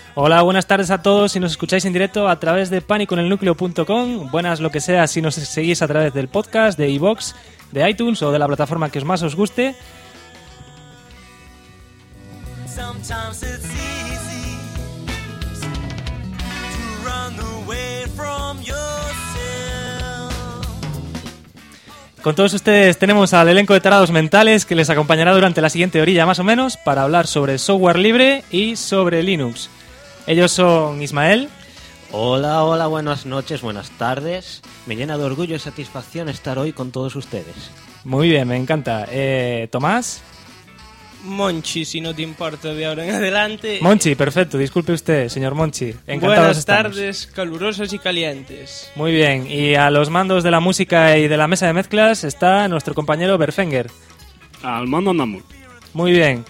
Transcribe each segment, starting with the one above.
Hola, buenas tardes a todos si nos escucháis en directo a través de paniconelnucleo.com. Buenas lo que sea si nos seguís a través del podcast, de iVoox, de iTunes o de la plataforma que más os guste. Con todos ustedes tenemos al elenco de tarados mentales que les acompañará durante la siguiente horilla más o menos para hablar sobre software libre y sobre Linux. Ellos son Ismael. Hola, buenas noches, buenas tardes. Me llena de orgullo y satisfacción estar hoy con todos ustedes. Muy bien, me encanta. Tomás. Monchi, si no te importa de ahora en adelante. Monchi, perfecto, disculpe usted, señor Monchi. Buenas tardes, calurosas y calientes. Muy bien, y a los mandos de la música y de la mesa de mezclas está nuestro compañero Berfenger. Al mando andamos. Muy bien.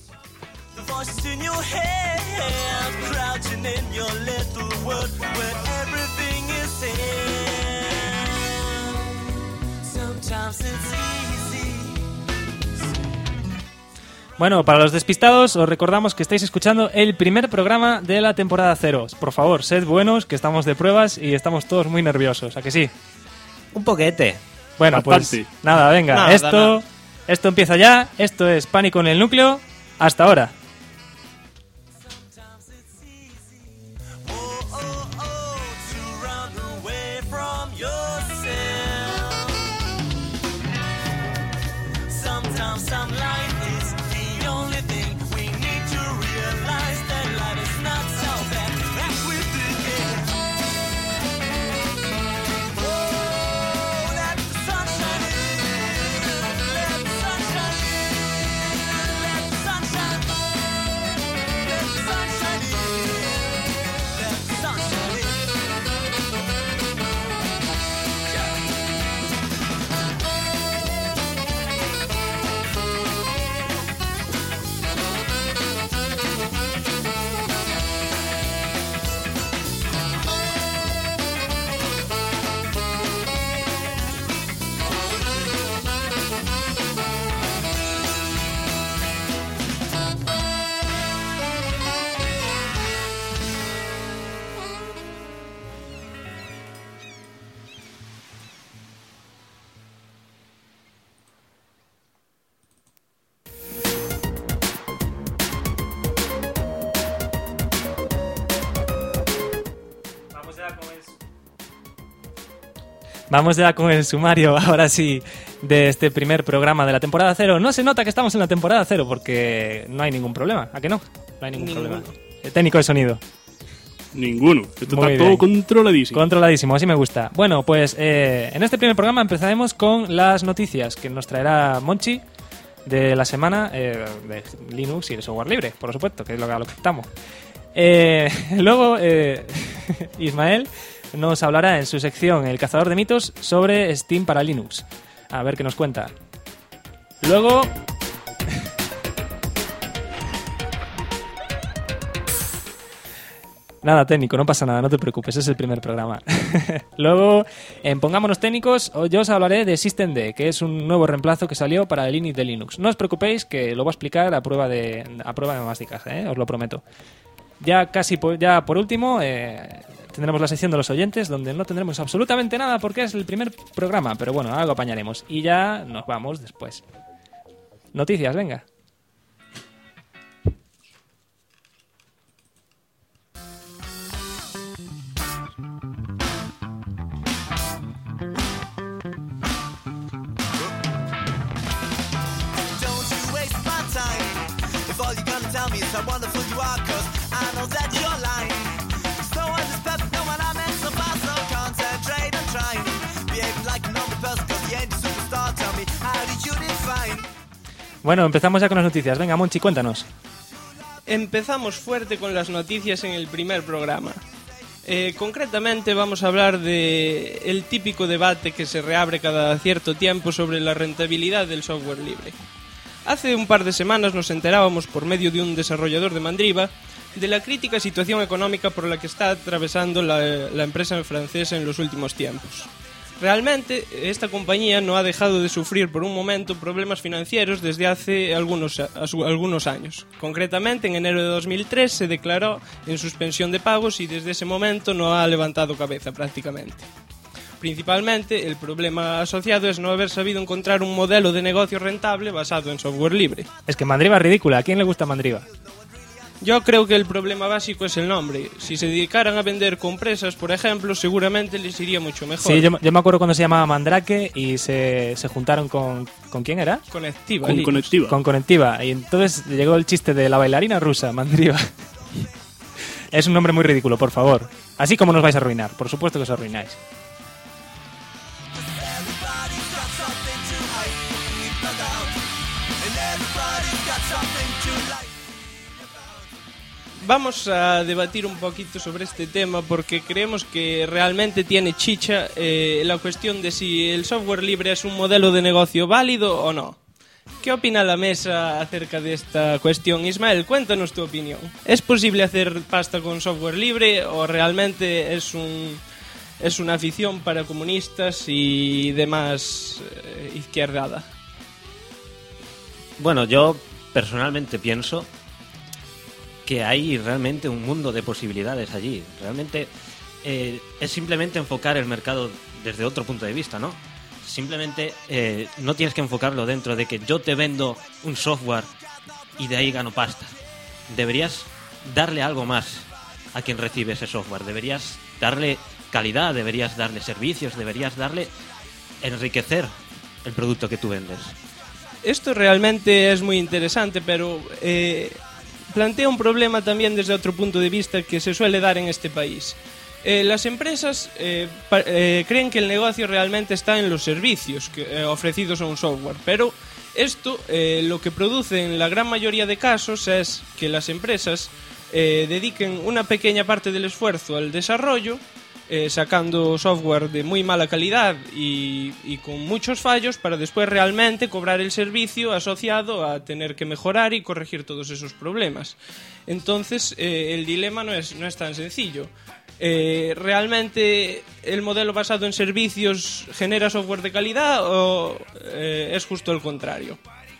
Bueno, para los despistados os recordamos que estáis escuchando el primer programa de la temporada 0. Por favor, sed buenos, que estamos de pruebas y estamos todos muy nerviosos, ¿a que sí? Un poquete. Bueno, bastante. Pues nada, venga, esto empieza ya, esto es Pánico en el Núcleo, hasta ahora. Vamos ya con el sumario, ahora sí, de este primer programa de la temporada 0. No se nota que estamos en la temporada 0 porque no hay ningún problema, ¿a que no? No hay ningún problema. El técnico de sonido. Ninguno. Esto Muy está bien. todo controladísimo. Controladísimo, así me gusta. Bueno, pues en este primer programa empezaremos con las noticias que nos traerá Monchi de la semana de Linux y de software libre, por supuesto, que es a lo que estamos. Luego, Ismael nos hablará en su sección El Cazador de Mitos sobre Steam para Linux. A ver qué nos cuenta. Luego... Nada técnico, no pasa nada, no te preocupes, es el primer programa. Luego, en Pongámonos Técnicos, yo os hablaré de Systemd, que es un nuevo reemplazo que salió para el init de Linux. No os preocupéis, que lo voy a explicar a prueba de masticaje, os lo prometo. Ya por último, tendremos la sección de los oyentes, donde no tendremos absolutamente nada porque es el primer programa, pero bueno, algo apañaremos. Y ya nos vamos después. Noticias, venga. Bueno, empezamos ya con las noticias. Venga, Monchi, cuéntanos. Empezamos fuerte con las noticias en el primer programa. Concretamente vamos a hablar de el típico debate que se reabre cada cierto tiempo sobre la rentabilidad del software libre. Hace un par de semanas nos enterábamos por medio de un desarrollador de Mandriva de la crítica situación económica por la que está atravesando la empresa francesa en los últimos tiempos. Realmente, esta compañía no ha dejado de sufrir por un momento problemas financieros desde hace algunos años. Concretamente, en enero de 2003 se declaró en suspensión de pagos y desde ese momento no ha levantado cabeza prácticamente. Principalmente, el problema asociado es no haber sabido encontrar un modelo de negocio rentable basado en software libre. Es que Mandriva es ridícula. ¿A quién le gusta Mandriva? Yo creo que el problema básico es el nombre. Si se dedicaran a vender compresas, por ejemplo, seguramente les iría mucho mejor. Sí, yo me acuerdo cuando se llamaba Mandrake y se juntaron con ¿quién era? Conectiva. Con Linux. Conectiva. Con Conectiva. Y entonces llegó el chiste de la bailarina rusa, Mandriva. Es un nombre muy ridículo, por favor. Así como nos vais a arruinar. Por supuesto que os arruináis. Vamos a debatir un poquito sobre este tema porque creemos que realmente tiene chicha la cuestión de si el software libre es un modelo de negocio válido o no. ¿Qué opina la mesa acerca de esta cuestión? Ismael, cuéntanos tu opinión. ¿Es posible hacer pasta con software libre o realmente es una afición para comunistas y demás izquierdada? Bueno, yo personalmente pienso que hay realmente un mundo de posibilidades allí. Realmente es simplemente enfocar el mercado desde otro punto de vista, ¿no? Simplemente no tienes que enfocarlo dentro de que yo te vendo un software y de ahí gano pasta. Deberías darle algo más a quien recibe ese software. Deberías darle calidad, deberías darle servicios, deberías enriquecer el producto que tú vendes. Esto realmente es muy interesante, pero plantea un problema también desde otro punto de vista que se suele dar en este país. Las empresas creen que el negocio realmente está en los servicios ofrecidos a un software, pero esto lo que produce en la gran mayoría de casos es que las empresas dediquen una pequeña parte del esfuerzo al desarrollo, sacando software de muy mala calidad y con muchos fallos para después realmente cobrar el servicio asociado a tener que mejorar y corregir todos esos problemas. Entonces el dilema no es tan sencillo. ¿Realmente el modelo basado en servicios genera software de calidad o es justo el contrario?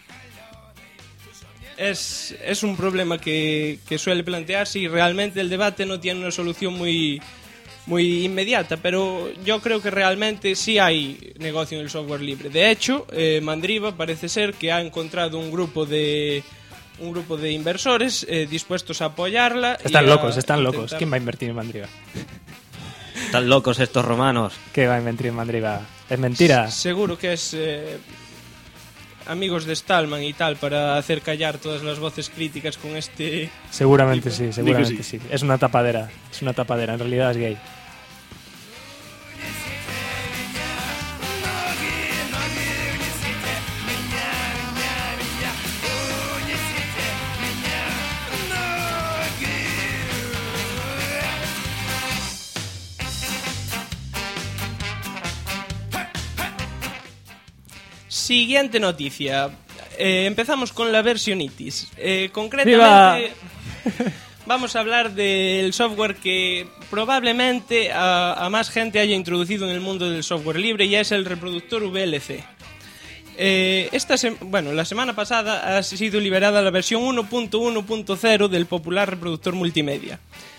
Es un problema que suele plantearse y realmente el debate no tiene una solución muy inmediata, pero yo creo que realmente sí hay negocio en el software libre. De hecho, Mandriva parece ser que ha encontrado un grupo de inversores dispuestos a apoyarla. Están locos. ¿Quién va a invertir en Mandriva? Están locos estos romanos. ¿Qué va a invertir en Mandriva? Es mentira. Seguro que es amigos de Stallman y tal para hacer callar todas las voces críticas con este... Seguramente tipo. sí. Es una tapadera, en realidad es gay. Siguiente noticia. Empezamos con la versionitis. Concretamente, vamos a hablar del software que probablemente a más gente haya introducido en el mundo del software libre, y es el reproductor VLC. La semana pasada ha sido liberada la versión 1.1.0 del popular reproductor multimedia.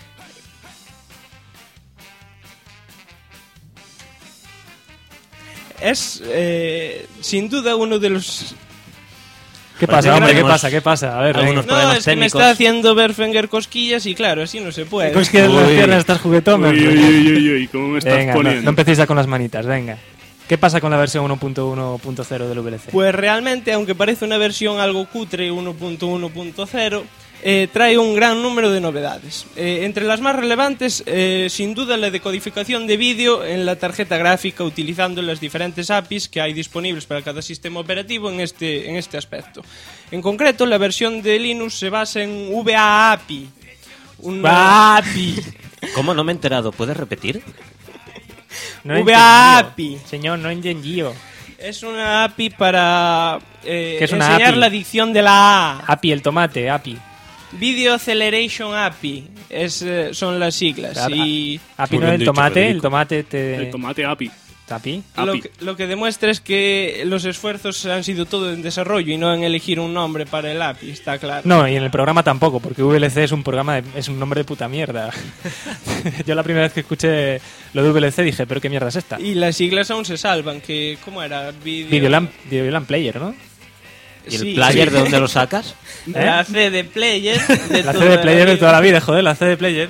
Es sin duda uno de los... ¿Qué pasa, hombre? ¿Qué pasa? A ver, algunos No, problemas es que me técnicos. está haciendo Berfenger cosquillas y claro, así no se puede. ¿Cómo es que las piernas estás juguetón? Uy, ¿cómo me estás Venga, poniendo? no empecéis ya con las manitas, venga. ¿Qué pasa con la versión 1.1.0 del VLC? Pues realmente, aunque parece una versión algo cutre, 1.1.0, trae un gran número de novedades. Entre las más relevantes, sin duda, la decodificación de vídeo en la tarjeta gráfica utilizando las diferentes APIs que hay disponibles para cada sistema operativo en este aspecto. En concreto, la versión de Linux se basa en VAAPI. ¡Papi! ¿Cómo? No me he enterado. ¿Puedes repetir? No VAAPI. Señor, no entendido. Es una API para es una enseñar API? la dicción de la A. API, el tomate, API. Video Acceleration API son las siglas. Y API Muy no bien el dicho, tomate, Federico. el tomate te... El tomate API. ¿Tapi? API. Lo que demuestra es que los esfuerzos han sido todo en desarrollo y no en elegir un nombre para el API, está claro. No, y en el programa tampoco, porque VLC es un programa es un nombre de puta mierda. Yo la primera vez que escuché lo de VLC dije, ¿pero qué mierda es esta? Y las siglas aún se salvan, que ¿cómo era? Videoland Player, ¿no? ¿Y el Sí, player sí. de dónde lo sacas? La C de Player. La CD Player de toda la vida, joder, la CD Player.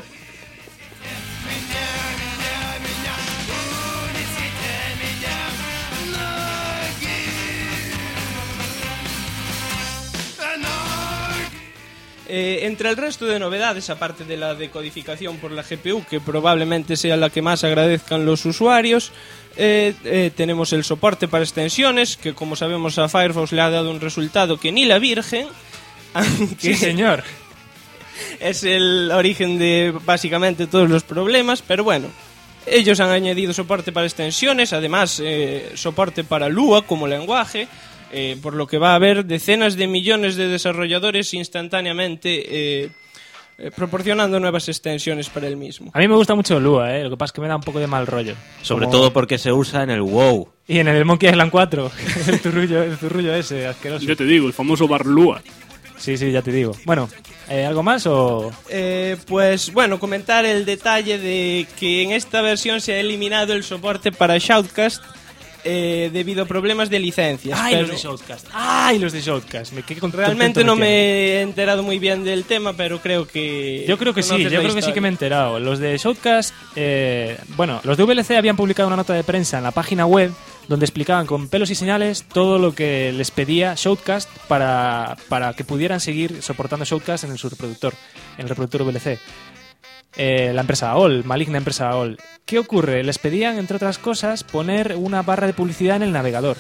Entre el resto de novedades, aparte de la decodificación por la GPU, que probablemente sea la que más agradezcan los usuarios, tenemos el soporte para extensiones, que como sabemos a Firefox le ha dado un resultado que ni la Virgen, aunque Sí, señor. es el origen de básicamente todos los problemas, pero bueno. Ellos han añadido soporte para extensiones, además soporte para Lua como lenguaje, por lo que va a haber decenas de millones de desarrolladores instantáneamente proporcionando nuevas extensiones para el mismo. A mí me gusta mucho Lua, lo que pasa es que me da un poco de mal rollo. Sobre Como- todo porque se usa en el WoW. Y en el Monkey Island 4, el zurrullo ese, asqueroso. Ya te digo, el famoso Barlua. Sí, ya te digo. Bueno, ¿algo más o...? Pues bueno, comentar el detalle de que en esta versión se ha eliminado el soporte para Shoutcast debido a problemas de licencias. ¡Ay, pero los de Shoutcast! ¡Ay, los de Shoutcast! realmente no me he enterado muy bien del tema, pero creo que... Yo creo que sí, conoces yo la creo que sí que me he historia. enterado. Los de Shoutcast, bueno, los de VLC habían publicado una nota de prensa en la página web donde explicaban con pelos y señales todo lo que les pedía Shoutcast para que pudieran seguir soportando Shoutcast en su reproductor, en el reproductor VLC. La empresa AOL, maligna empresa AOL. ¿Qué ocurre? Les pedían, entre otras cosas, poner una barra de publicidad en el navegador.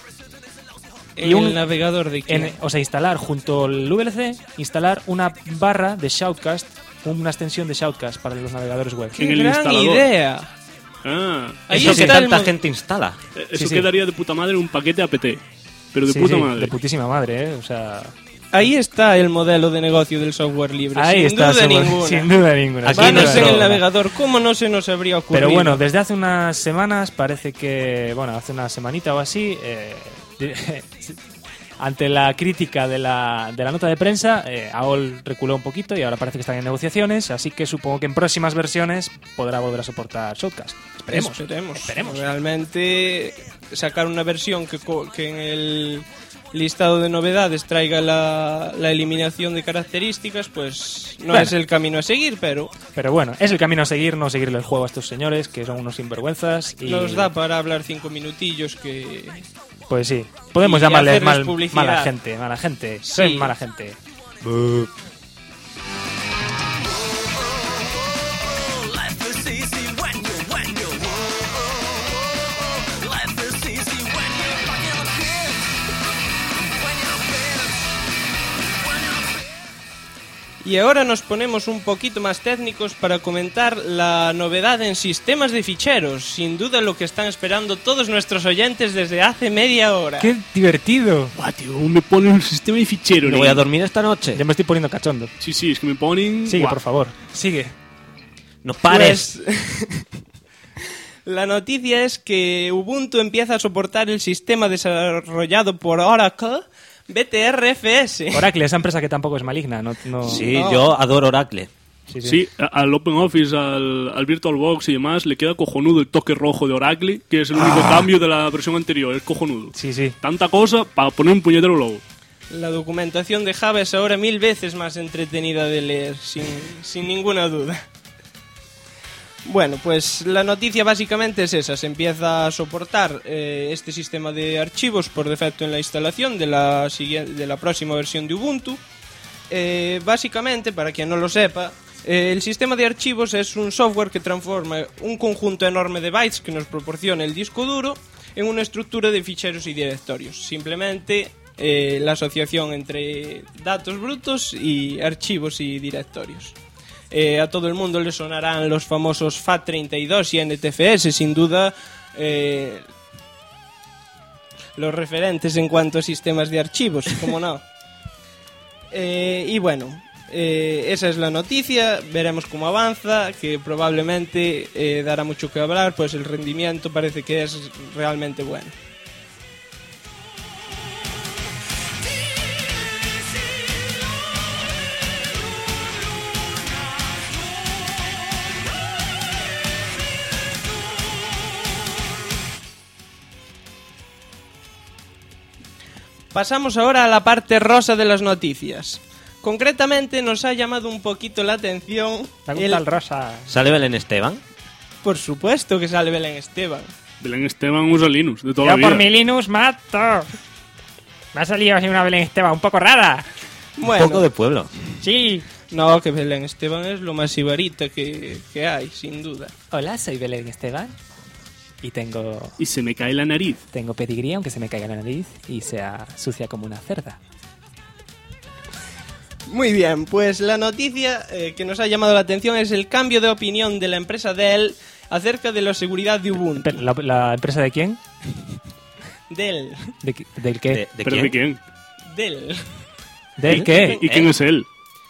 ¿El navegador de quién? O sea, instalar junto al VLC, instalar una barra de Shoutcast, una extensión de Shoutcast para los navegadores web. ¡Qué en el gran instalador. idea! Ah, Ahí Eso que está el tanta mo- gente instala. eso sí. quedaría de puta madre en un paquete APT. Pero de Sí, puta sí, madre. de putísima madre, O sea... Ahí está el modelo de negocio del software libre, Ahí sin está, duda seguro. ninguna. Sin duda ninguna. Aquí sin Vanos duda en el ninguna. navegador, ¿cómo no se nos habría ocurrido? Pero bueno, desde hace unas semanas parece que, bueno, hace una semanita o así, ante la crítica de la nota de prensa, AOL reculó un poquito y ahora parece que están en negociaciones, así que supongo que en próximas versiones podrá volver a soportar Shoutcast. Esperemos. Realmente sacar una versión que en el listado de novedades traiga la eliminación de características, pues no Bueno. es el camino a seguir, pero Pero bueno, es el camino a seguir, no seguirle el juego a estos señores, que son unos sinvergüenzas. Y nos da para hablar 5 minutillos que... pues sí, podemos y llamarles hacerles publicidad. mala gente. Sí. Soy mala gente. Y ahora nos ponemos un poquito más técnicos para comentar la novedad en sistemas de ficheros. Sin duda lo que están esperando todos nuestros oyentes desde hace media hora. ¡Qué divertido! Buah, tío, me ponen un sistema de ficheros. ¿No voy a dormir esta noche? Ya me estoy poniendo cachondo. Sí, es que me ponen... Sigue, Buah. por favor. Sigue. ¡No pares! Pues, la noticia es que Ubuntu empieza a soportar el sistema desarrollado por Oracle, BTRFS. Oracle, esa empresa que tampoco es maligna. No... Sí, No. yo adoro Oracle. Sí, al OpenOffice, al VirtualBox y demás, le queda cojonudo el toque rojo de Oracle, que es el único cambio de la versión anterior. Es cojonudo. Sí. Tanta cosa para poner un puñetero logo. La documentación de Java es ahora 1000 veces más entretenida de leer, sin ninguna duda. Bueno, pues la noticia básicamente es esa. Se empieza a soportar este sistema de archivos por defecto en la instalación de la próxima versión de Ubuntu. Básicamente, para quien no lo sepa, el sistema de archivos es un software que transforma un conjunto enorme de bytes que nos proporciona el disco duro en una estructura de ficheros y directorios. Simplemente la asociación entre datos brutos y archivos y directorios. A todo el mundo le sonarán los famosos FAT32 y NTFS, sin duda los referentes en cuanto a sistemas de archivos, como no. Y bueno, esa es la noticia, veremos cómo avanza, que probablemente dará mucho que hablar, pues el rendimiento parece que es realmente bueno. Pasamos ahora a la parte rosa de las noticias. Concretamente nos ha llamado un poquito la atención Me gusta el rosa. ¿Sale Belén Esteban? Por supuesto que sale Belén Esteban. Belén Esteban usa Linux de toda Yo la vida. por mi Linux mato. Me ha salido así una Belén Esteban un poco rara. Bueno, Un poco de pueblo. Sí. no, que Belén Esteban es lo más ibarita que hay, sin duda. Hola, soy Belén Esteban. Y tengo Y se me cae la nariz. pedigrí, aunque se me caiga la nariz y sea sucia como una cerda. Muy bien, pues la noticia que nos ha llamado la atención es el cambio de opinión de la empresa Dell acerca de la seguridad de Ubuntu. Pero, ¿la empresa de quién? Dell. ¿Del qué? ¿De ¿Pero quién? de quién? Dell. ¿Del qué? ¿Y quién es él?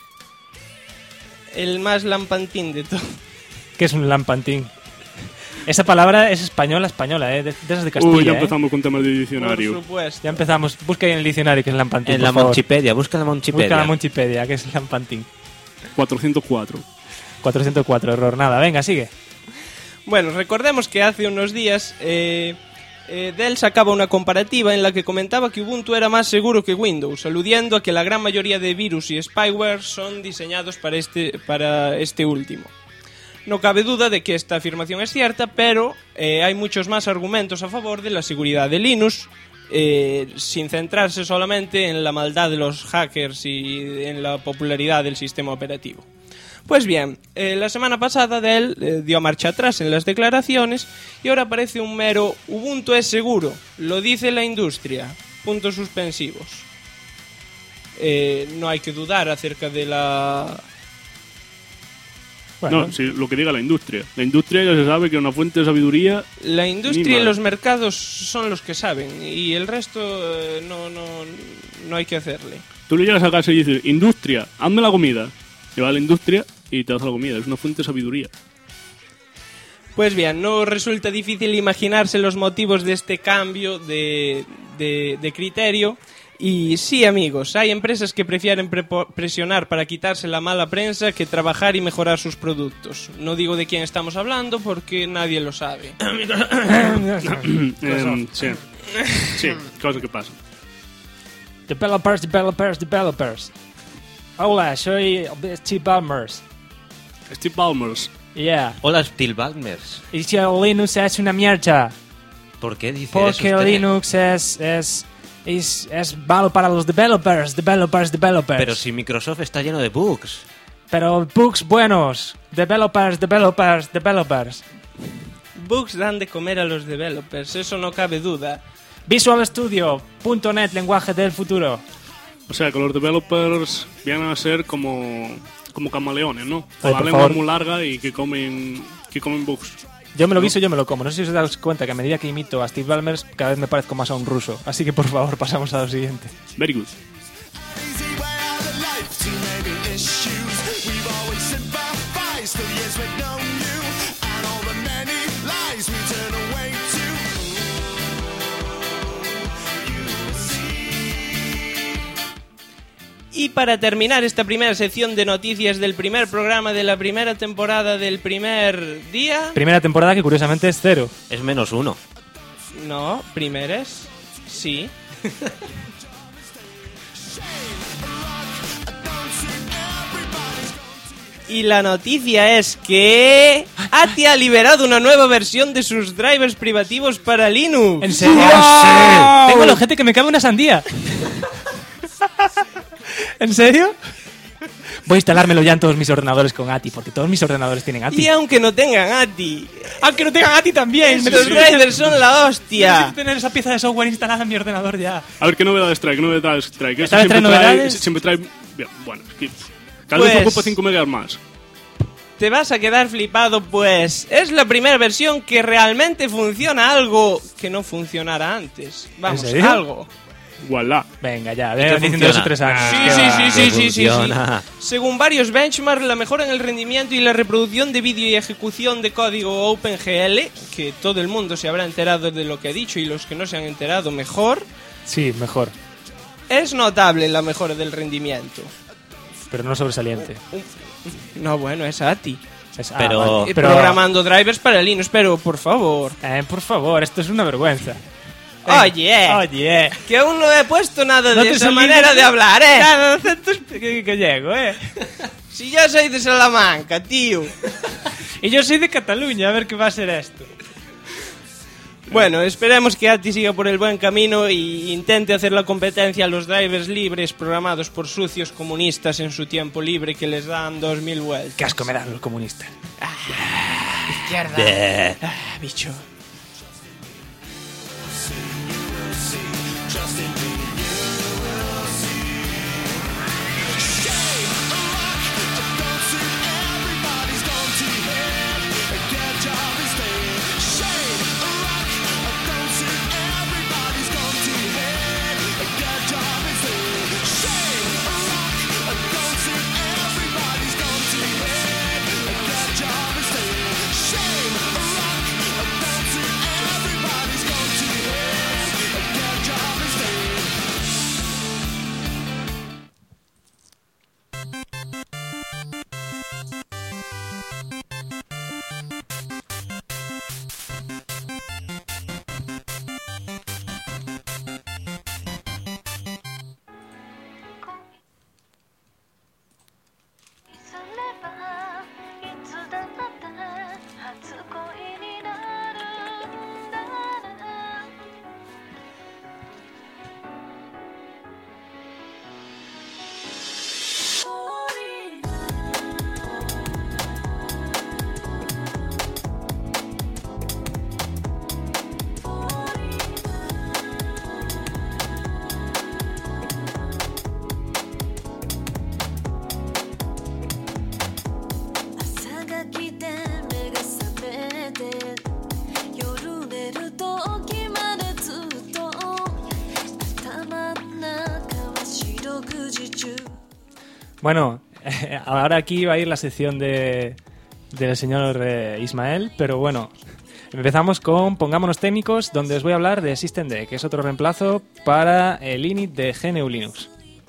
El más lampantín de todo. ¿Qué es un lampantín? Esa palabra es española, de esas de Castilla. Uy, ya empezamos con temas de Por diccionario. supuesto. Ya empezamos. Busca ahí en el diccionario que es lampantín. En por la favor. Monchipedia, busca la Monchipedia. Busca la Monchipedia, que es lampantín. 404. 404, error. Nada, venga, sigue. Bueno, recordemos que hace unos días Dell sacaba una comparativa en la que comentaba que Ubuntu era más seguro que Windows, aludiendo a que la gran mayoría de virus y spyware son diseñados para este último. No cabe duda de que esta afirmación es cierta, pero hay muchos más argumentos a favor de la seguridad de Linux, sin centrarse solamente en la maldad de los hackers y en la popularidad del sistema operativo. Pues bien, la semana pasada Dell dio marcha atrás en las declaraciones y ahora parece un mero Ubuntu es seguro, lo dice la industria, puntos suspensivos. No hay que dudar acerca de la... Bueno, No, sí, lo que diga la industria. La industria ya se sabe que es una fuente de sabiduría. La Ni industria y mal. los mercados son los que saben y el resto no hay que hacerle. Tú le llegas a casa y dices, industria, hazme la comida. Y va a la industria y te hace la comida. Es una fuente de sabiduría. Pues bien, no resulta difícil imaginarse los motivos de este cambio de criterio. Y sí, amigos, hay empresas que prefieren presionar para quitarse la mala prensa que trabajar y mejorar sus productos. No digo de quién estamos hablando porque nadie lo sabe. Sí. Sí, cosas que pasan. Developers. Hola, soy Steve Ballmers. Steve Ballmers. Yeah. Hola, Steel Balmers. Y si el Linux es una mierda. ¿Por qué dice Porque eso el usted? Linux es malo para los developers. Pero si Microsoft está lleno de bugs. Pero bugs buenos. Developers. Bugs dan de comer a los developers, eso no cabe duda. Visual Studio.net, lenguaje del futuro. O sea, que los developers vienen a ser como camaleones, ¿no? Ay, Con la por lengua favor. muy larga y que comen bugs. Yo me lo guiso, yo me lo como. No sé si os dais cuenta que a medida que imito a Steve Ballmers, cada vez me parezco más a un ruso. Así que por favor, pasamos a lo siguiente. Very good. Easy way out of life, too many issues. We've always sympathized through years we've known you, and all the many lies we turn away to. You see. Y para terminar esta primera sección de noticias del primer programa de la primera temporada del primer día... Primera temporada que curiosamente es 0. Es -1. No, primeres, sí. Y la noticia es que ATI ha liberado una nueva versión de sus drivers privativos para Linux. ¿En serio? Tengo la gente que me cabe una sandía. ¿En serio? Voy a instalármelo ya en todos mis ordenadores con ATI, porque todos mis ordenadores tienen ATI. Y aunque no tengan ATI, Aunque no tengan ATI también. estos drivers son la hostia. Necesito tener esa pieza de software instalada en mi ordenador ya. A ver, ¿qué novedades trae? Esto ¿Esta vez trae novedades? Siempre trae... Bien, bueno, es que cada vez Pues- ocupa 5 megas más. Te vas a quedar flipado, pues es la primera versión que realmente funciona, algo que no funcionara antes. Vamos, ¿En serio? algo. Voilà. Venga, ya, que vengo diciendo eso 3 años. Sí. Funciona. Según varios benchmarks, la mejora en el rendimiento y la reproducción de vídeo y ejecución de código OpenGL, que todo el mundo se habrá enterado de lo que he dicho y los que no se han enterado mejor, Sí, mejor, es notable la mejora del rendimiento. pero no sobresaliente. No, bueno, es ATI. Pero- vale, Programando drivers para Linux, pero por favor. por favor, esto es una vergüenza. Oye, que aún no he puesto nada No de te esa salí manera de- de hablar, Claro, acentos que llego, Si yo soy de Salamanca, tío. Y yo soy de Cataluña, a ver qué va a ser esto. Bueno, esperemos que ATI siga por el buen camino y intente hacer la competencia a los drivers libres programados por sucios comunistas en su tiempo libre que les dan 2000 vueltas. Qué asco me dan los comunistas. Izquierda. Bicho. Bueno, ahora aquí va a ir la sección del señor Ismael, pero bueno, empezamos con Pongámonos Técnicos, donde os voy a hablar de SystemD, que es otro reemplazo para el init de GNU Linux.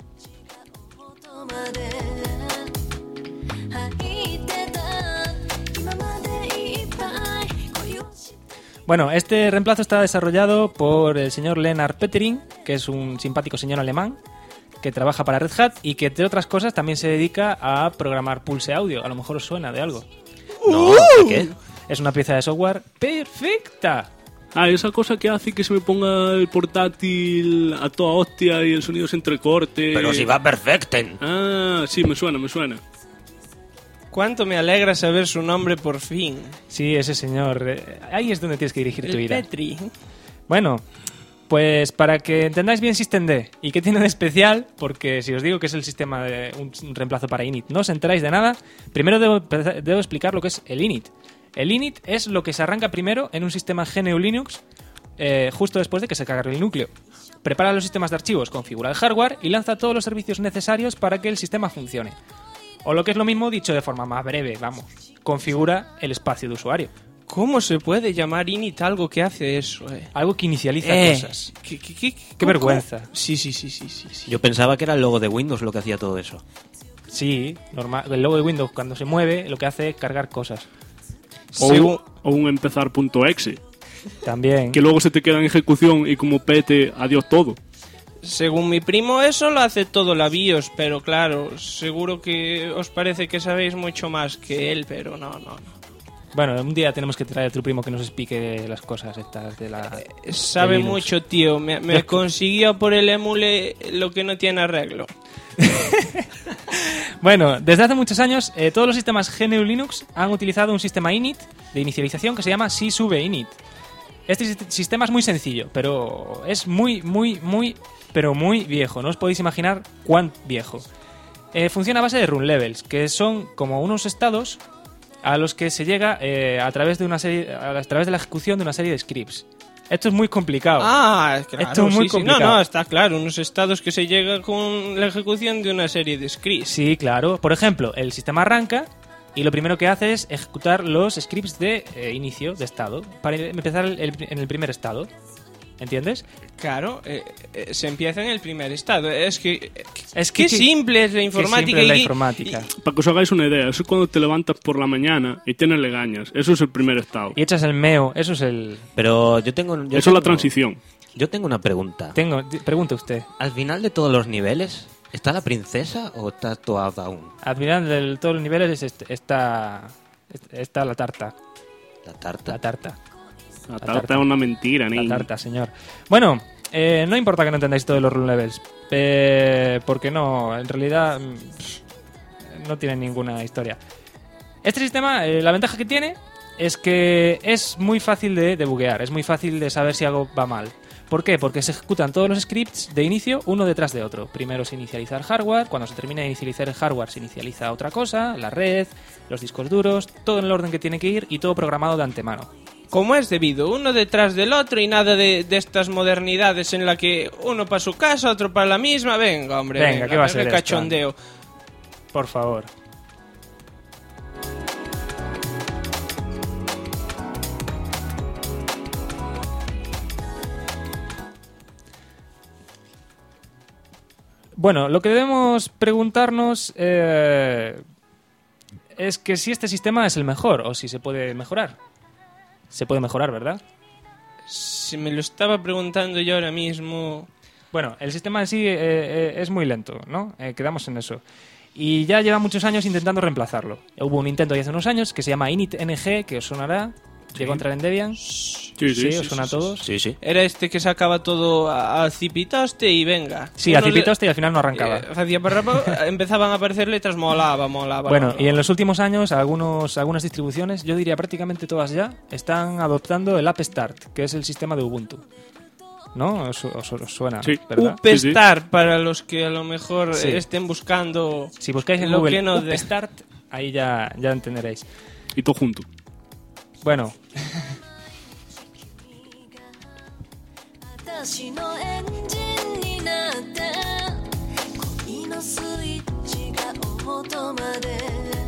Bueno, este reemplazo está desarrollado por el señor Lennart Pettering, que es un simpático señor alemán que trabaja para Red Hat y que, entre otras cosas, también se dedica a programar Pulse Audio. A lo mejor os suena de algo. No, ¿de qué? Es una pieza de software perfecta. Ah, esa cosa que hace que se me ponga el portátil a toda hostia y el sonido se entrecorte. Pero si va perfecto. Ah, sí, me suena. Cuánto me alegra saber su nombre por fin. Sí, ese señor. Ahí es donde tienes que dirigir tu El ira. Petri. Bueno, pues para que entendáis bien SystemD y qué tiene de especial, porque si os digo que es el sistema de un reemplazo para init, no os enteráis de nada, primero debo explicar lo que es el init. El init es lo que se arranca primero en un sistema GNU Linux justo después de que se cargue el núcleo. Prepara los sistemas de archivos, configura el hardware y lanza todos los servicios necesarios para que el sistema funcione. O lo que es lo mismo dicho de forma más breve, vamos, configura el espacio de usuario. ¿Cómo se puede llamar init algo que hace eso, Algo que inicializa cosas. Qué vergüenza. Sí. Yo pensaba que era el logo de Windows lo que hacía todo eso. Sí, normal. El logo de Windows cuando se mueve lo que hace es cargar cosas. Según- O un empezar.exe, También. que luego se te queda en ejecución y como pete, adiós todo. Según mi primo, eso lo hace todo la BIOS, pero claro, seguro que os parece que sabéis mucho más que él, pero no. Bueno, un día tenemos que traer a tu primo que nos explique las cosas estas de la... Sabe de Linux. mucho, tío. Me consiguió por el emule lo que no tiene arreglo. Bueno, desde hace muchos años todos los sistemas GNU Linux han utilizado un sistema init de inicialización que se llama sysuve-init. Este sistema es muy sencillo, pero es muy viejo. No os podéis imaginar cuán viejo. Funciona a base de run levels, que son como unos estados a los que se llega a través de la ejecución de una serie de scripts. Esto es muy complicado. Ah, claro. Esto es muy sí, sí. complicado. No, está claro. Unos estados que se llega con la ejecución de una serie de scripts. Sí, claro. Por ejemplo, el sistema arranca y lo primero que hace es ejecutar los scripts de inicio de estado para empezar en el primer estado. ¿Entiendes? Claro, se empieza en el primer estado. Es que qué simple es la informática. simple es la y- informática. Para que os hagáis una idea, eso es cuando te levantas por la mañana y tienes legañas. Eso es el primer estado. Y echas el meo, eso es el... Pero yo tengo... Eso es la transición. Yo tengo una pregunta. Pregunte usted. Al final de todos los niveles, ¿está la princesa o está toda aún? Al final de todos los niveles está la tarta. La tarta. La tarta. La tarta. tarta es una mentira, La niño. tarta, señor. Bueno, no importa que no entendáis todos los rule levels. Porque no, en realidad no tiene ninguna historia. Este sistema, la ventaja que tiene es que es muy fácil de buguear. Es muy fácil de saber si algo va mal. ¿Por qué? Porque se ejecutan todos los scripts de inicio uno detrás de otro. Primero se inicializa el hardware, cuando se termina de inicializar el hardware se inicializa otra cosa, la red, los discos duros, todo en el orden que tiene que ir y todo programado de antemano. Como es debido, uno detrás del otro y nada de estas modernidades en la que uno para su casa, otro para la misma. Venga, hombre, Venga, ¿qué va a ser qué esto? cachondeo. Por favor. Bueno, lo que debemos preguntarnos es que si este sistema es el mejor o si se puede mejorar. Se puede mejorar, ¿verdad? Se me lo estaba preguntando yo ahora mismo. Bueno, el sistema en sí es muy lento, ¿no? Quedamos en eso. Y ya lleva muchos años intentando reemplazarlo. Hubo un intento ya hace unos años que se llama init.ng, que os sonará. Llegó a entrar en Debian. Sí, ¿Os suena a todos? Sí, sí. Era este que sacaba todo a zipitoste y venga. Sí, a zipitoste y al final no arrancaba. Hacía empezaban a aparecer letras, molaba. Bueno, y en los últimos años algunas distribuciones, yo diría prácticamente todas ya, están adoptando el App Start, que es el sistema de Ubuntu. ¿No? ¿Os suena? Sí. ¿Verdad? Upstart, para los que a lo mejor Sí. estén buscando Si buscáis en lo Google que no Up Start, ahí ya entenderéis. Y todo junto. Bueno, 私のエンジンになって恋のスイッチが音まで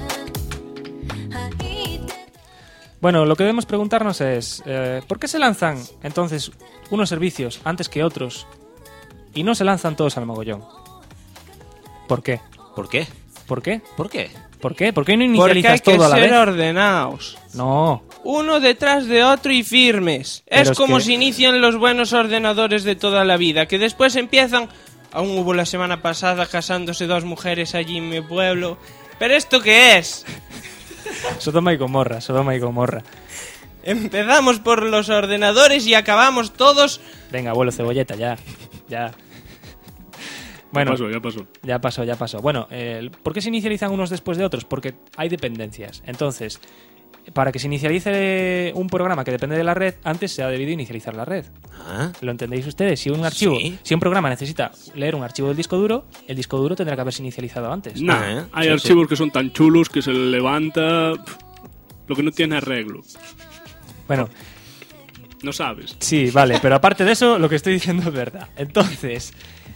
入って bueno, lo que debemos preguntarnos es ¿por qué se lanzan entonces unos servicios antes que otros y no se lanzan todos al mogollón? ¿Por qué? ¿Por qué? ¿Por qué? ¿Por qué? ¿Por qué? ¿Por qué no porque hay inicializas que todo a la ser vez? ordenados. No, Uno detrás de otro y firmes. Pero Es es como que- se inician los buenos ordenadores de toda la vida, que después empiezan... Aún hubo la semana pasada casándose dos mujeres allí en mi pueblo. ¿Pero esto qué es? Sodoma y Gomorra, Sodoma y Gomorra. Empezamos por los ordenadores y acabamos todos... Venga, abuelo cebolleta, ya. Bueno, Ya pasó. ya pasó. Bueno, ¿por qué se inicializan unos después de otros? Porque hay dependencias. Entonces, para que se inicialice un programa que depende de la red, antes se ha debido inicializar la red. Ah, ¿Lo entendéis ustedes? Si un archivo, Sí. si un programa necesita leer un archivo del disco duro, el disco duro tendrá que haberse inicializado antes. Nah, hay Sí, archivos que son tan chulos que se levanta. Lo que no tiene arreglo. Bueno, No sabes. sí, vale, pero aparte de eso, lo que estoy diciendo es verdad. Entonces,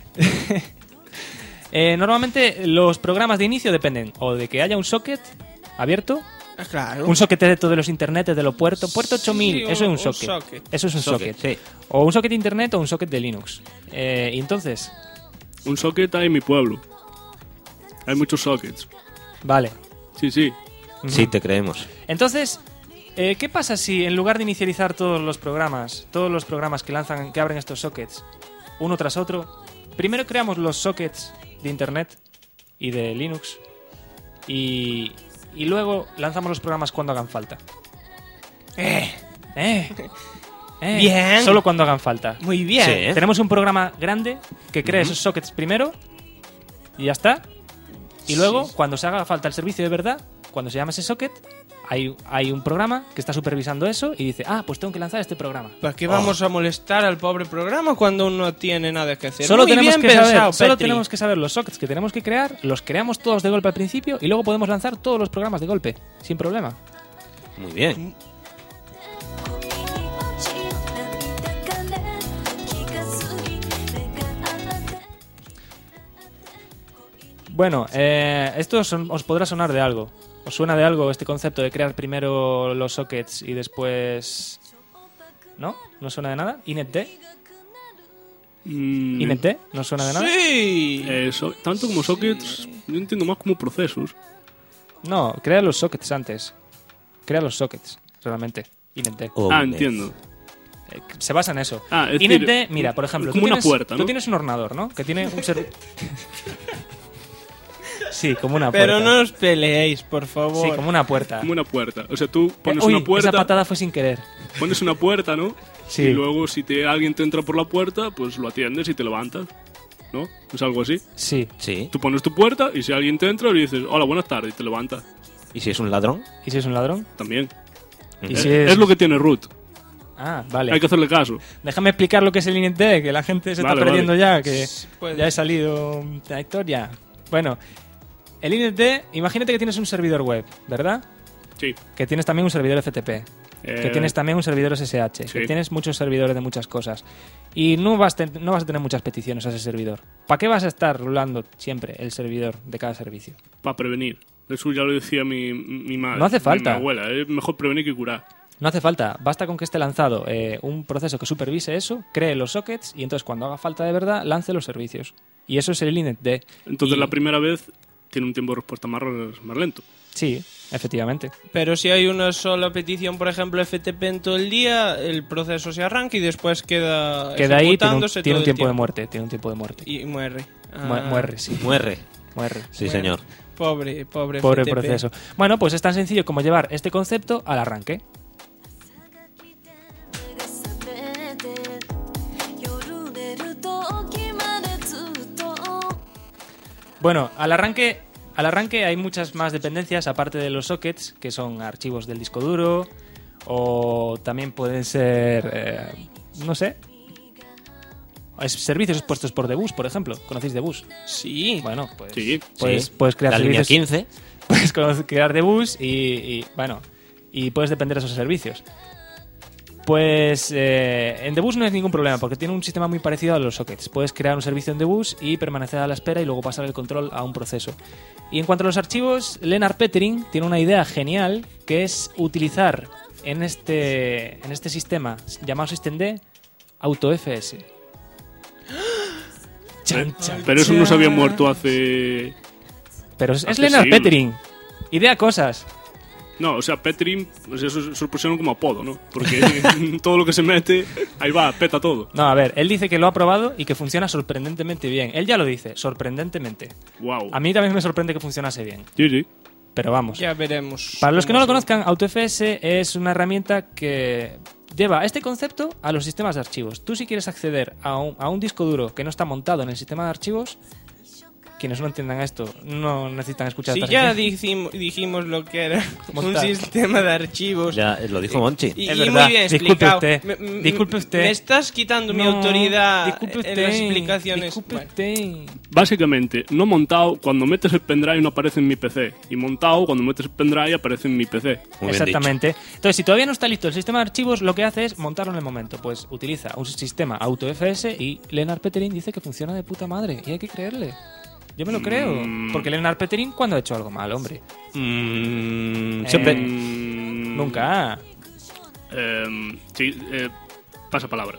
normalmente los programas de inicio dependen o de que haya un socket abierto, Claro. un socket de todos los internetes de los puertos, puerto 8000, Sí, eso es un un socket. socket. Eso es un socket, socket. sí. O un socket de internet o un socket de Linux. Y entonces, Un socket hay en mi pueblo. Hay muchos sockets. vale. Sí. sí, te creemos. Entonces, ¿qué pasa si en lugar de inicializar todos los programas que abren estos sockets, uno tras otro, primero creamos los sockets de Internet y de Linux y luego lanzamos los programas cuando hagan falta? Bien. Solo cuando hagan falta. Muy bien. Sí. Tenemos un programa grande que crea esos sockets primero y ya está. Y luego, cuando se haga falta el servicio de verdad, cuando se llama ese socket, hay un programa que está supervisando eso y dice, pues tengo que lanzar este programa. ¿Para qué vamos a molestar al pobre programa cuando uno no tiene nada que hacer? Solo Muy tenemos bien que pensado, saber, solo Petri. tenemos que saber los sockets que tenemos que crear, los creamos todos de golpe al principio y luego podemos lanzar todos los programas de golpe, sin problema. Muy bien. Bueno, esto os podrá sonar de algo. ¿Os suena de algo este concepto de crear primero los sockets y después...? ¿No? ¿No suena de nada? ¿INET-D? ¿INET-D? ¿No suena de nada? Sí. Tanto como sockets, yo entiendo más como procesos. No, crea los sockets antes. Crea los sockets, realmente. INET-D. Entiendo. Se basa en eso. Es INET-D, decir, mira, por ejemplo, como una puerta, tú ¿no? tienes un ordenador, ¿no? Que tiene un servidor... Sí, como una puerta. Pero no os peleéis, por favor. Sí, como una puerta. Como una puerta. O sea, tú pones Uy, una puerta... esa patada fue sin querer. Pones una puerta, ¿no? Sí. Y luego si alguien te entra por la puerta, pues lo atiendes y te levantas. ¿No? ¿Es algo así? Sí. Sí. Tú pones tu puerta y si alguien te entra le dices, hola, buenas tardes, y te levantas. ¿Y si es un ladrón? ¿Y si es un ladrón? También. ¿Y si es... Es lo que tiene Root. Ah, vale. Hay que hacerle caso. Déjame explicar lo que es el INET-D, que la gente se está Vale, perdiendo ya, que Puede. ya he salido de la historia. Bueno, el INET-D, imagínate que tienes un servidor web, ¿verdad? Sí. Que tienes también un servidor FTP, que tienes también un servidor SSH, sí. que tienes muchos servidores de muchas cosas. Y no vas a tener muchas peticiones a ese servidor. ¿Para qué vas a estar rulando siempre el servidor de cada servicio? Para prevenir. Eso ya lo decía mi madre. No hace falta. Mi abuela. Es mejor prevenir que curar. No hace falta, basta con que esté lanzado un proceso que supervise eso, cree los sockets y entonces cuando haga falta de verdad lance los servicios. Y eso es el INET-D. Entonces Y- la primera vez tiene un tiempo de respuesta más lento. Sí, efectivamente. Pero si hay una sola petición, por ejemplo, FTP en todo el día, el proceso se arranca y después queda Queda ahí, ejecutándose tiene un todo el tiempo de muerte. Tiene un tiempo de muerte. Y muere. Muere, sí. Muere. Muere. Sí, Bueno. señor. Pobre Pobre FTP. proceso. Bueno, pues es tan sencillo como llevar este concepto al arranque. が覚めて夜寝る時までずっと Bueno, al arranque hay muchas más dependencias aparte de los sockets, que son archivos del disco duro, o también pueden ser, no sé, servicios expuestos por Debus, por ejemplo. ¿Conocéis Debus? Sí. Bueno, pues Sí. puedes crear La línea servicios. 15. Puedes crear Debus y puedes depender de esos servicios. Pues en Debus no hay ningún problema porque tiene un sistema muy parecido a los sockets. Puedes crear un servicio en Debus y permanecer a la espera y luego pasar el control a un proceso. Y en cuanto a los archivos, Lennart Petering tiene una idea genial que es utilizar en este sistema llamado SystemD AutoFS. Chan, chan, Pero eso no se había chan. muerto hace... Pero es hace Lennart siglos. Petering. Idea cosas. No, o sea, Petrin, pues eso se lo pusieron como apodo, ¿no? Porque todo lo que se mete, ahí va, peta todo. No, a ver, él dice que lo ha probado y que funciona sorprendentemente bien. Él ya lo dice, sorprendentemente. Wow. A mí también me sorprende que funcionase bien. Sí, sí. Pero vamos. Ya veremos. Para los que no cómo lo se- conozcan, AutoFS es una herramienta que lleva este concepto a los sistemas de archivos. Tú si quieres acceder a un disco duro que no está montado en el sistema de archivos, quienes no entiendan esto no necesitan escuchar Si esta ya sección. dijimos lo que era un Montar. sistema de archivos. Ya lo dijo Monchi. Y, Es y verdad. muy bien Disculpe explicado. usted. Disculpe usted. Me estás quitando mi No, autoridad disculpe usted, en las explicaciones. disculpe Bueno, usted. Básicamente, no montado, cuando metes el pendrive no aparece en mi PC. Y montado, cuando metes el pendrive aparece en mi PC. Muy bien Exactamente. Entonces, si todavía no está listo el sistema de archivos, lo que hace es montarlo en el momento. Pues utiliza un sistema AutoFS y Lennart Petering dice que funciona de puta madre. Y hay que creerle. Yo me lo creo. Porque Lennart Petering, ¿cuándo ha hecho algo mal, hombre? Siempre. Nunca. Sí, pasa palabra.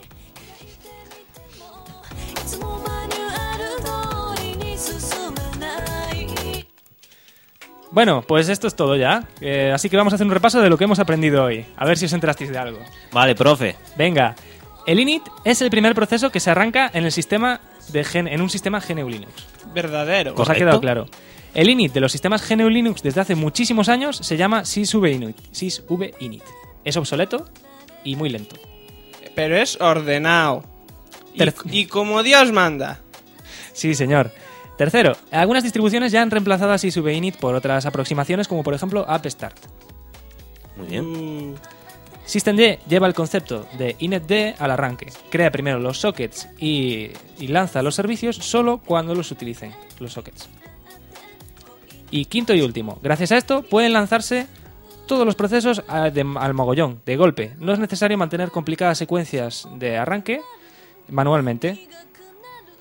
いつもマニュアル通りに進まない Bueno, pues esto es todo ya. Así que vamos a hacer un repaso de lo que hemos aprendido hoy. A ver si os enterasteis de algo. Vale, profe. Venga. El init es el primer proceso que se arranca en el sistema en un sistema GNU Linux. verdadero. ¿Os ha Correcto. quedado claro? El init de los sistemas GNU Linux desde hace muchísimos años se llama sysvinit. Es obsoleto y muy lento. Pero es ordenado. Ter- Y como Dios manda. Sí, señor. Tercero, algunas distribuciones ya han reemplazado a sysvinit por otras aproximaciones como por ejemplo AppStart. Muy bien. Systemd lleva el concepto de inetd al arranque. Crea primero los sockets y lanza los servicios solo cuando los utilicen los sockets. Y quinto y último, gracias a esto pueden lanzarse todos los procesos al mogollón, de golpe. No es necesario mantener complicadas secuencias de arranque manualmente.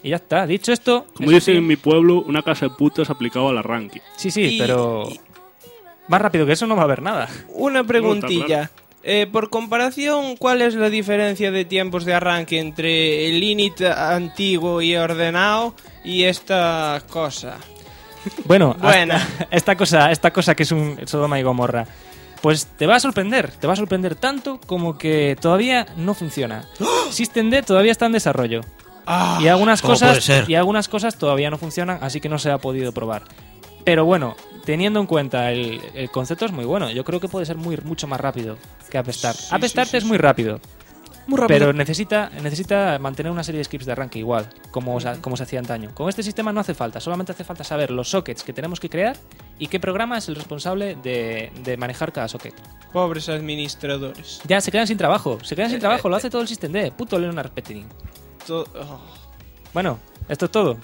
Y ya está. Dicho esto... Como eso dicen sí- en mi pueblo, una casa de putas aplicado al arranque. Sí, sí, Y- pero... Más rápido que eso no va a haber nada. Una preguntilla. No, Por comparación, ¿cuál es la diferencia de tiempos de arranque entre el init antiguo y ordenado y esta cosa? Bueno, Buena. esta cosa que es un Sodoma y Gomorra. Pues te va a sorprender tanto como que todavía no funciona. SystemD todavía está en desarrollo. Y algunas ¿Cómo puede ser? cosas todavía no funcionan, así que no se ha podido probar. Pero bueno, teniendo en cuenta el concepto es muy bueno. Yo creo que puede ser mucho más rápido que Appstart. Appstart es muy rápido. Pero necesita mantener una serie de scripts de arranque igual, como se hacía antaño. Con este sistema no hace falta, solamente hace falta saber los sockets que tenemos que crear y qué programa es el responsable de manejar cada socket. Pobres administradores. Ya, se quedan sin trabajo, lo hace todo el SystemD, puto Leonard Petering. Oh. Bueno, esto es todo.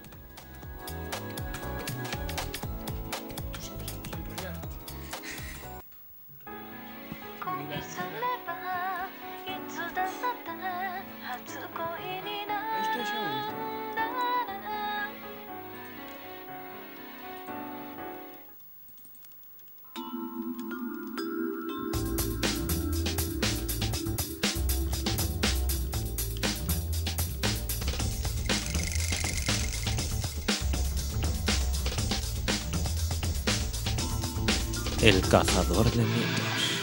El cazador de mitos.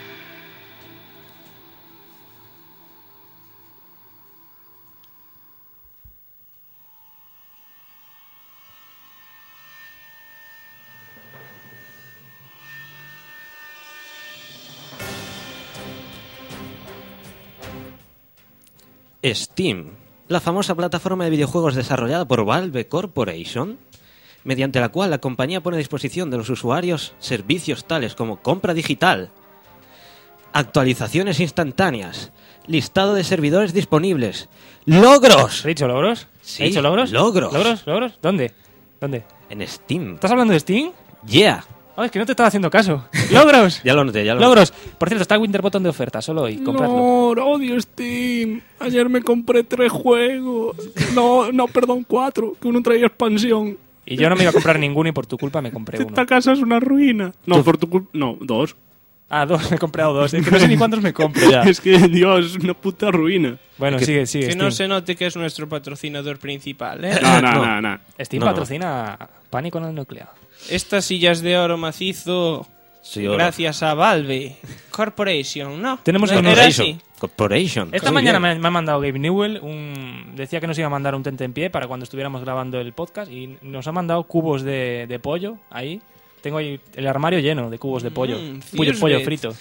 Steam, la famosa plataforma de videojuegos desarrollada por Valve Corporation, mediante la cual la compañía pone a disposición de los usuarios servicios tales como compra digital, actualizaciones instantáneas, listado de servidores disponibles, logros ¿He dicho logros? Sí, ¿He dicho logros? logros. ¿Logros? ¿Dónde? en Steam. ¿Estás hablando de Steam? Yeah, Oh, es que no te estaba haciendo caso. ¡Logros! ya lo noté, ya lo noté. ¡Logros! Por cierto, está el Winterbottom de oferta, solo hoy. Compradlo. No, odio Steam. Ayer me compré 3 juegos. No, perdón, 4, que uno traía expansión. Y yo no me iba a comprar ninguno y por tu culpa me compré uno. Esta casa es una ruina. No, por tu culpa. No, 2. Ah, 2, me he comprado 2. Es que no sé ni cuántos me compro ya. Es que, Dios, es una puta ruina. Bueno, sigue. Que Steam. no se note que es nuestro patrocinador principal, ¿eh? No. Steam No. patrocina Pánico en el Nuclear. Estas sillas de oro macizo, Sí, oro. gracias a Valve Corporation, ¿no? Tenemos ¿No unos- era así? Corporation. Esta Sí, mañana bien. me ha mandado Gabe Newell, decía que nos iba a mandar un tentempié para cuando estuviéramos grabando el podcast y nos ha mandado cubos de pollo ahí. Tengo ahí el armario lleno de cubos de pollo. Pollo Fiusbet. frito.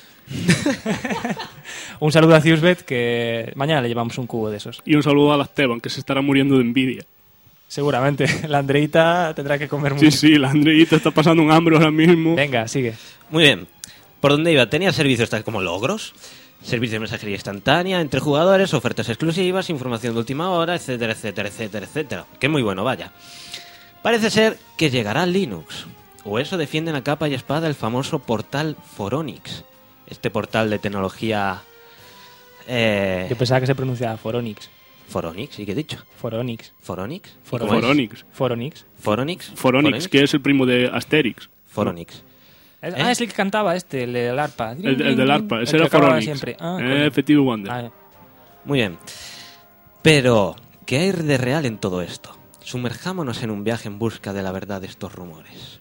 Un saludo a Fiusbet, que mañana le llevamos un cubo de esos. Y un saludo a la Esteban, que se estará muriendo de envidia. Seguramente. La Andreita tendrá que comer mucho. Sí, la Andreita está pasando un hambre ahora mismo. Venga, sigue. Muy bien. ¿Por dónde iba? Tenía servicios tales como logros, servicios de mensajería instantánea entre jugadores, ofertas exclusivas, información de última hora, etcétera, etcétera, etcétera, etcétera. Que muy bueno, vaya. Parece ser que llegará Linux. O eso defienden a capa y espada el famoso portal Foronix. Este portal de tecnología... Yo pensaba que se pronunciaba Foronix. Foronix, ¿y qué he dicho? Foronix. ¿Foronix? ¿Y Foronix. cómo es? Foronix. Foronix. ¿Foronix? Foronix, que es el primo de Asterix. Foronix. Ah, es el que cantaba este, el del arpa. El del arpa, ese El era que acababa Foronix. siempre. Ah, coño. Effective Wonder. Ah, Muy bien. Pero, ¿qué hay de real en todo esto? Sumerjámonos en un viaje en busca de la verdad de estos rumores.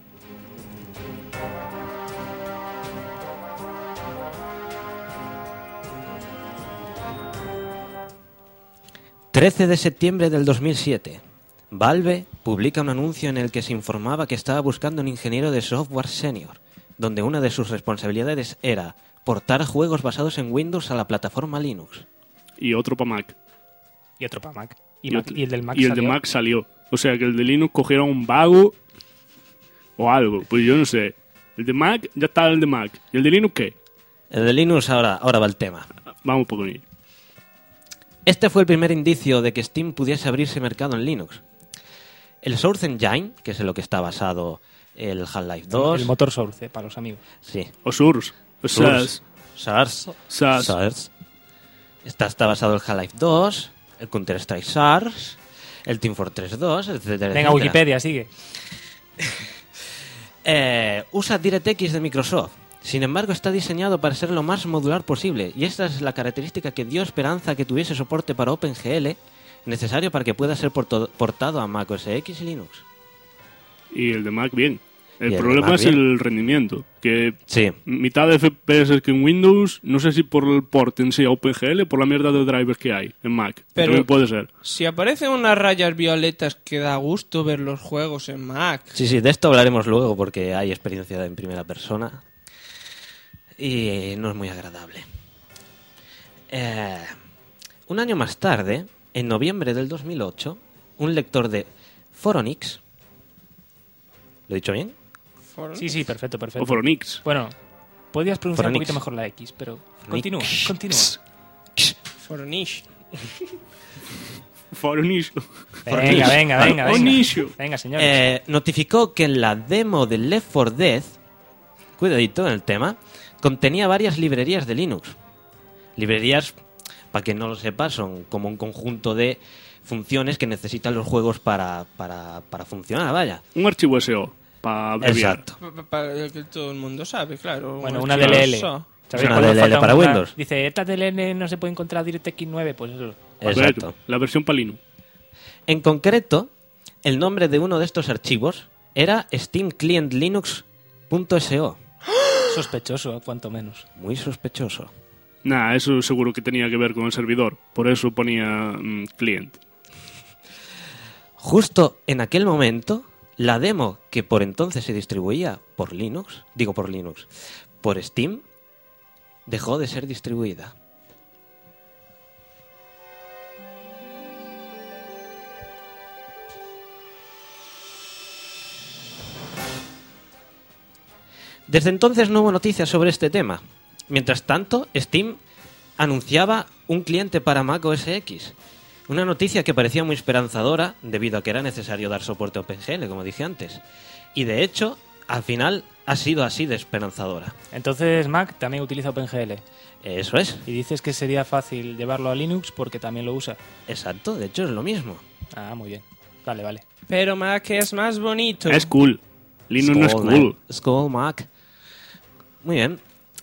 ...13 de septiembre del 2007... Valve publica un anuncio en el que se informaba que estaba buscando un ingeniero de software senior... ...donde una de sus responsabilidades era... portar juegos basados en Windows a la plataforma Linux. Y otro para Mac. Y otro para Mac. Y otro- el del Mac y el salió. de Mac salió. O sea, que el de Linux cogieron un vago o algo. Pues yo no sé. El de Mac, ya está el de Mac. ¿Y el de Linux qué? El de Linux ahora va el tema. Vamos por ahí. Este fue el primer indicio de que Steam pudiese abrirse mercado en Linux. El Source Engine, que es en lo que está basado el Half-Life 2... El motor Source, para los amigos. Sí. O Source. O Source. SARS. SARS. Está basado el Half-Life 2, el Counter-Strike SARS, el Team Fortress 2, etcétera, Venga, etcétera. Wikipedia, sigue. Usa DirectX de Microsoft. Sin embargo, está diseñado para ser lo más modular posible, y esta es la característica que dio esperanza a que tuviese soporte para OpenGL, necesario para que pueda ser portado a Mac OS X y Linux. Y el de Mac, bien. El Y el de problema Mac, es bien. el rendimiento. Que Sí, mitad de FPS que en Windows, no sé si por el port en sí a OpenGL o por la mierda de drivers que hay en Mac. Pero- También puede ser. Si aparecen unas rayas violetas que da gusto ver los juegos en Mac. sí, de esto hablaremos luego porque hay experiencia en primera persona y no es muy agradable. Un año más tarde, en noviembre del 2008, un lector de Foronix, ¿lo he dicho bien? Sí, perfecto, O perfecto. Foronix. Bueno, podías pronunciar Foronix. un poquito mejor la X, pero continúa. Fornish. Foronix. Venga. Onicio. Venga, señores. Notificó que en la demo de Left 4 Dead, cuidadito en el tema, contenía varias librerías de Linux. Librerías, para quien no lo sepa, son como un conjunto de funciones que necesitan los juegos para funcionar, vaya. Un archivo SEO, para abreviar. Exacto. Para que todo el mundo sabe, claro. Bueno, Un una archivo DLL. SO. ¿Sabéis una cuándo DLL falta para una- Windows. Dice, esta DLL no se puede encontrar DirectX 9, pues eso. Exacto. La versión para Linux. En concreto, el nombre de uno de estos archivos era Steam Client Linux.so. Sospechoso, cuanto menos. Muy sospechoso. Nah, eso seguro que tenía que ver con el servidor. Por eso ponía client. Justo en aquel momento, la demo que por entonces se distribuía por Steam, dejó de ser distribuida. Desde entonces no hubo noticias sobre este tema. Mientras tanto, Steam anunciaba un cliente para Mac OS X. Una noticia que parecía muy esperanzadora debido a que era necesario dar soporte a OpenGL, como dije antes. Y de hecho, al final ha sido así de esperanzadora. Entonces Mac también utiliza OpenGL. Eso es, Y dices que sería fácil llevarlo a Linux porque también lo usa. exacto, de hecho es lo mismo. Ah, muy bien. Vale. Pero Mac es más bonito. Es cool. Linux no es cool. Skull Mac. Muy bien.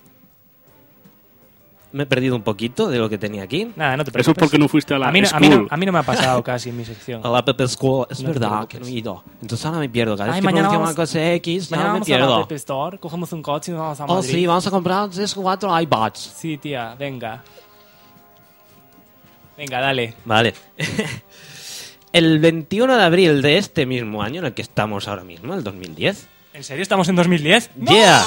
Me he perdido un poquito de lo que tenía aquí. Nada, no te Eso preocupes. es porque no fuiste a la a mí school. no me ha pasado casi en mi sección. Hola, Pepe School. Es No te verdad preocupes. que no he ido. Entonces ahora me pierdo. Cada vez Ay, que mañana pronuncio vamos- Mac OS X, ya Mañana me vamos a la pierdo. App Store, cogemos un coche y nos vamos a Oh, Madrid. sí, vamos a comprar 3 o 4 iPads. Sí, tía, venga. Venga, dale. Vale. El 21 de abril de este mismo año en el que estamos ahora mismo, el 2010. ¿En serio estamos en 2010? ¡Yeah!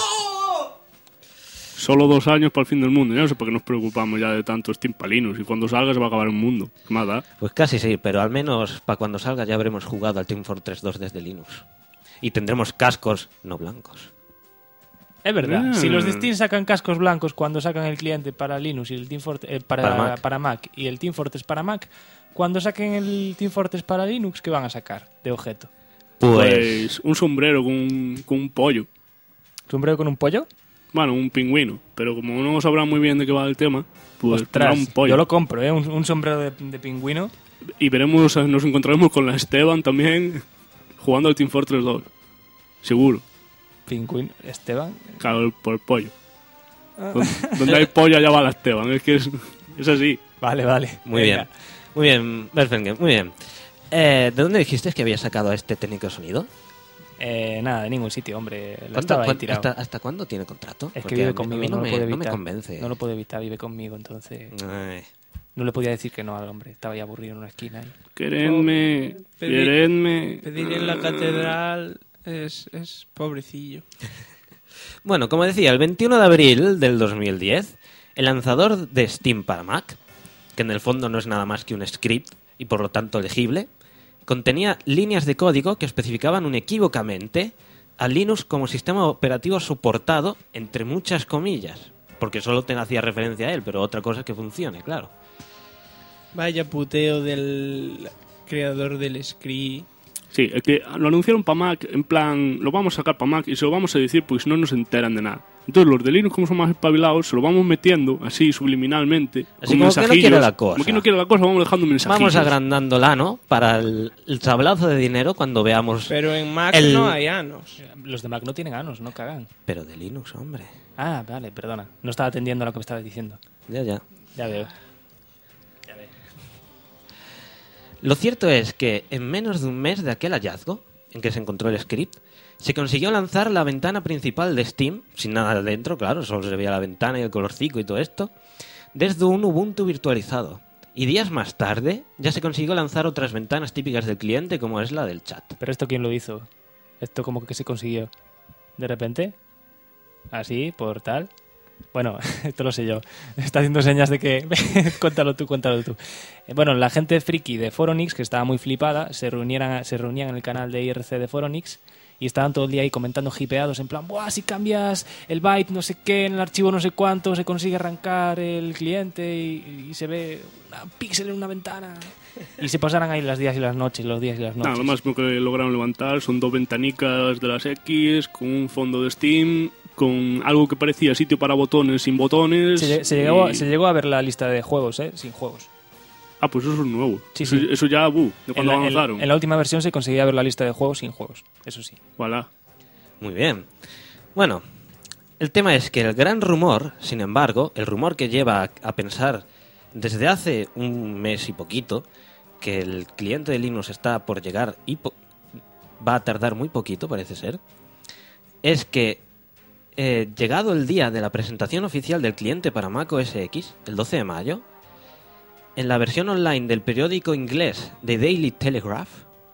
Solo 2 años para el fin del mundo. Ya no sé por qué nos preocupamos ya de tanto Steam para Linux. Y cuando salga se va a acabar el mundo. ¿Qué más da? Pues casi sí, pero al menos para cuando salga ya habremos jugado al Team Fortress 2 desde Linux. Y tendremos cascos no blancos. Es verdad. Ah. Si los de Steam sacan cascos blancos cuando sacan el cliente para Linux y el Team Fortress para Mac y el Team Fortress para Mac, cuando saquen el Team Fortress para Linux, ¿qué van a sacar de objeto? Pues Un sombrero con un pollo. ¿Sombrero con un pollo? Bueno, un pingüino. Pero como no sabrán muy bien de qué va el tema, pues Ostras, pondrá un pollo. yo lo compro, ¿eh? Un sombrero de pingüino. Y veremos, nos encontraremos con la Esteban también jugando al Team Fortress 2. Seguro. Pingüino. Esteban. Claro, por el pollo. Ah. Donde hay pollo allá va la Esteban. Es que es así. Vale. muy Venga. bien. Muy bien, Berfengen, muy bien. ¿De dónde dijiste que había sacado a este técnico de sonido? Nada, de ningún sitio, hombre. Lo estaba ahí tirado. ¿Hasta cuándo tiene contrato? Es que Porque vive a mí conmigo, no, no lo puede no me evitar. convence. No lo puede evitar, vive conmigo, entonces Ay. no le podía decir que no al hombre. Estaba ya aburrido en una esquina. Ahí. Queredme, Pedir- queredme. Pedir en la catedral es pobrecillo. Bueno, como decía, el 21 de abril del 2010, el lanzador de Steam para Mac, que en el fondo no es nada más que un script y por lo tanto legible, contenía líneas de código que especificaban unequívocamente a Linux como sistema operativo soportado, entre muchas comillas, porque solo te hacía referencia a él, pero otra cosa es que funcione, claro. Vaya puteo del creador del script. Sí, es que lo anunciaron para Mac, en plan, lo vamos a sacar para Mac y se lo vamos a decir porque si no se enteran de nada. Entonces los de Linux, como son más espabilados, se lo vamos metiendo así subliminalmente. Así con como que no mensajillos. quiere la cosa. Como que no quiere la cosa, vamos dejando mensajillos. Vamos agrandándola, ¿no? Para el sablazo de dinero cuando veamos... Pero en Mac El- no hay anos. Los de Mac no tienen anos, no cagan. Pero de Linux, hombre. Ah, vale, perdona. No estaba atendiendo a lo que me estabas diciendo. Ya. Ya veo. Lo cierto es que en menos de un mes de aquel hallazgo, en que se encontró el script, se consiguió lanzar la ventana principal de Steam, sin nada dentro, claro, solo se veía la ventana y el colorcico y todo esto, desde un Ubuntu virtualizado. Y días más tarde ya se consiguió lanzar otras ventanas típicas del cliente, como es la del chat. ¿Pero esto quién lo hizo? ¿Esto como que se consiguió? ¿De repente? ¿Así? ¿Por tal? Bueno, esto lo sé yo. Está haciendo señas de que... cuéntalo tú. Bueno, la gente friki de Foronix, que estaba muy flipada, se reunían en el canal de IRC de Foronix y estaban todo el día ahí comentando hipeados en plan, ¡buah! Si cambias el byte no sé qué en el archivo no sé cuánto, se consigue arrancar el cliente y se ve un píxel en una ventana. Y se pasaran ahí los días y las noches. Nada, lo máximo que lograron levantar son 2 ventanicas de las X, con un fondo de Steam, con algo que parecía sitio para botones sin botones. Se llegó a ver la lista de juegos, sin juegos. Ah, pues eso es nuevo. Sí, eso, sí. eso ya, de cuando avanzaron. En la última versión se conseguía ver la lista de juegos sin juegos, eso sí. Voilà. Muy bien. Bueno, el tema es que el gran rumor, sin embargo, el rumor que lleva a pensar desde hace un mes y poquito, que el cliente de Linux está por llegar y va a tardar muy poquito, parece ser, es que llegado el día de la presentación oficial del cliente para Mac OS X, el 12 de mayo, en la versión online del periódico inglés The Daily Telegraph,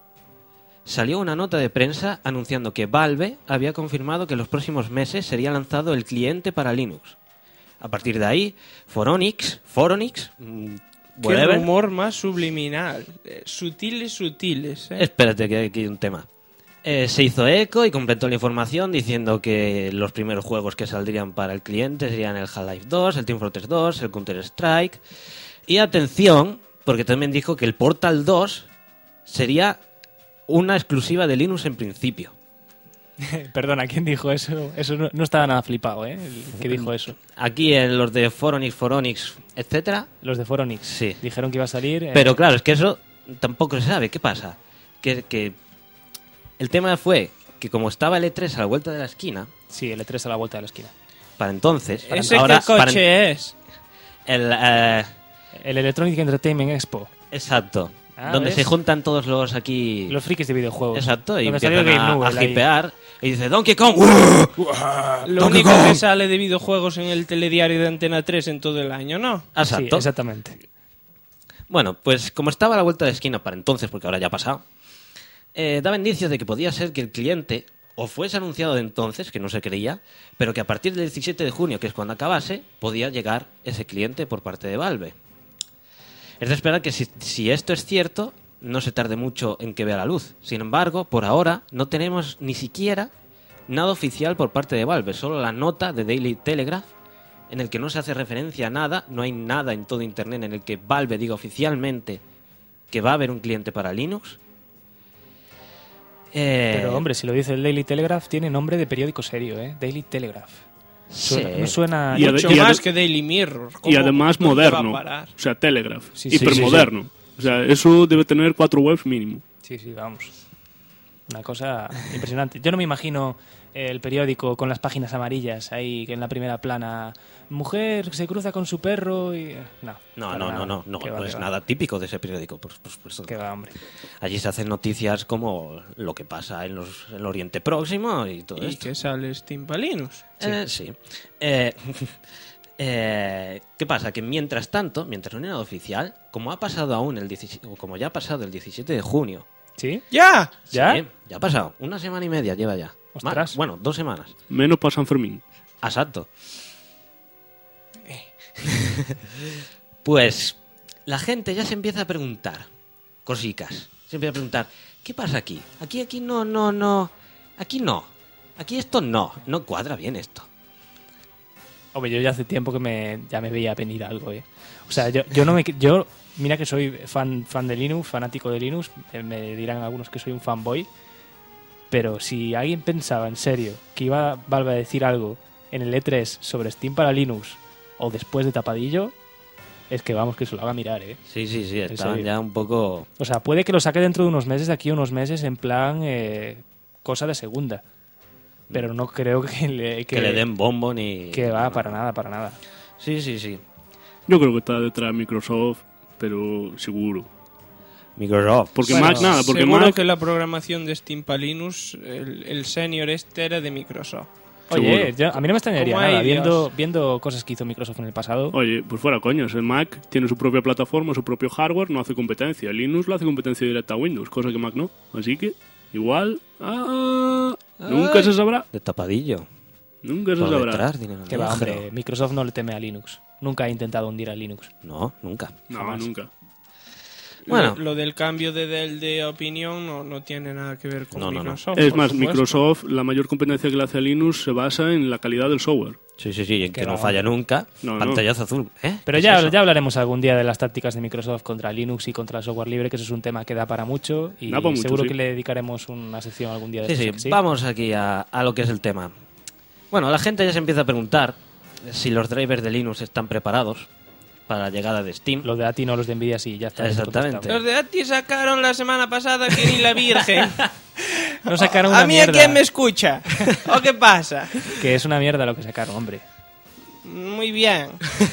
salió una nota de prensa anunciando que Valve había confirmado que en los próximos meses sería lanzado el cliente para Linux. A partir de ahí, Foronix, Qué whatever. rumor más subliminal. Sutiles. Espérate, que aquí hay un tema. Se hizo eco y completó la información diciendo que los primeros juegos que saldrían para el cliente serían el Half-Life 2, el Team Fortress 2, el Counter-Strike. Y atención, porque también dijo que el Portal 2 sería una exclusiva de Linux en principio. Perdona, ¿quién dijo eso? Eso no estaba nada flipado, ¿eh? El que dijo eso. Aquí en los de Foronix, etcétera. Los de Foronix Sí. dijeron que iba a salir... Pero claro, es que eso tampoco se sabe. ¿Qué pasa? Que el tema fue que como estaba el E3 a la vuelta de la esquina, Sí, el E3 a la vuelta de la esquina. para entonces... ¿Ese ahora, qué coche es? El Electronic Entertainment Expo. Exacto. Ah, donde ¿ves? se juntan todos los aquí... Los frikis de videojuegos. Exacto, y Donde salió empiezan Game Newell a ahí. hipear. Y dice, Donkey Kong. Lo único que sale de videojuegos en el telediario de Antena 3 en todo el año, ¿no? Sí, Exacto. exactamente. Bueno, pues como estaba a la vuelta de la esquina para entonces, porque ahora ya ha pasado, daba indicios de que podía ser que el cliente o fuese anunciado de entonces, que no se creía, pero que a partir del 17 de junio, que es cuando acabase, podía llegar ese cliente por parte de Valve. Es de esperar que si esto es cierto, no se tarde mucho en que vea la luz. Sin embargo, por ahora no tenemos ni siquiera nada oficial por parte de Valve, solo la nota de Daily Telegraph en el que no se hace referencia a nada, no hay nada en todo Internet en el que Valve diga oficialmente que va a haber un cliente para Linux. Pero hombre, si lo dice el Daily Telegraph, tiene nombre de periódico serio, ¿eh? Daily Telegraph. Sí. No suena... Y Mucho más que Daily Mirror. Y ¿Cómo- además dónde va a moderno. parar? O sea, Telegraph. Sí, sí, hipermoderno. O sea, eso debe tener 4 webs mínimo. Sí, vamos. Una cosa impresionante. Yo no me imagino el periódico con las páginas amarillas ahí en la primera plana. Mujer se cruza con su perro y... No, No, para no, nada. no, no, Qué va, no qué es va. nada típico de ese periódico, por supuesto. Qué va, hombre. Allí se hacen noticias como lo que pasa en el Oriente Próximo y todo ¿Y esto. que sale Steam para Linux? Sí. ¿Qué pasa? Que mientras tanto, mientras no hay nada oficial, como ha pasado aún o como ya ha pasado el 17 de junio. ¿Sí? ¡Ya! ¿Ya? Sí, ya ha pasado. 1 semana y media lleva ya. Ostras. Bueno, 2 semanas. Menos para San Fermín. Exacto. Pues la gente ya se empieza a preguntar cosicas. Se empieza a preguntar, ¿qué pasa aquí? Aquí no. Aquí no. Aquí esto no cuadra bien esto. Hombre, yo ya hace tiempo que ya me veía venir algo, ¿eh? O sea, yo Mira que soy fan de Linux, fanático de Linux. Me dirán algunos que soy un fanboy. Pero si alguien pensaba en serio que iba Valve a decir algo en el E3 sobre Steam para Linux o después de tapadillo, es que vamos, que se lo haga mirar, ¿eh? Sí, estaban serio. ya un poco... O sea, puede que lo saque dentro de unos meses, de aquí a unos meses, en plan cosa de segunda. Pero no creo que que le den bombo ni... Que va, para nada. Sí. Yo creo que está detrás Microsoft, pero seguro. Microsoft. Porque Bueno, Mac nada, porque Seguro Mac... que la programación de Steam para Linux, el senior este era de Microsoft. Oye, a mí no me extrañaría ¿Cómo hay, nada, Dios? viendo cosas que hizo Microsoft en el pasado. Oye, pues fuera coños, el Mac tiene su propia plataforma, su propio hardware, no hace competencia. Linux lo hace competencia directa a Windows, cosa que Mac no. Así que, igual... nunca se sabrá. De tapadillo. Nunca se Por sabrá. detrás, dinero Que va, negro. hombre, Microsoft no le teme a Linux. Nunca ha intentado hundir a Linux. No, nunca. No, Jamás. nunca. Bueno. Lo del cambio de Dell de opinión no tiene nada que ver con No. Microsoft. Es por más, supuesto. Microsoft, la mayor competencia que le hace a Linux se basa en la calidad del software. Sí, y en que no va. falla nunca. No, no. Pantallazo azul. ¿Eh? Pero ¿Qué ya, es eso? ya hablaremos algún día de las tácticas de Microsoft contra Linux y contra el software libre, que eso es un tema que da para mucho y Da para mucho, seguro sí. que le dedicaremos una sección algún día de Sí, estos, vamos aquí a lo que es el tema. Bueno, la gente ya se empieza a preguntar si los drivers de Linux están preparados para la llegada de Steam. Los de ATI no, los de Nvidia sí, ya está. Exactamente. contestado. Los de ATI sacaron la semana pasada que ni la Virgen. No sacaron ¿A una mí mierda. a quién me escucha? ¿O qué pasa? Que es una mierda lo que sacaron, hombre. Muy bien.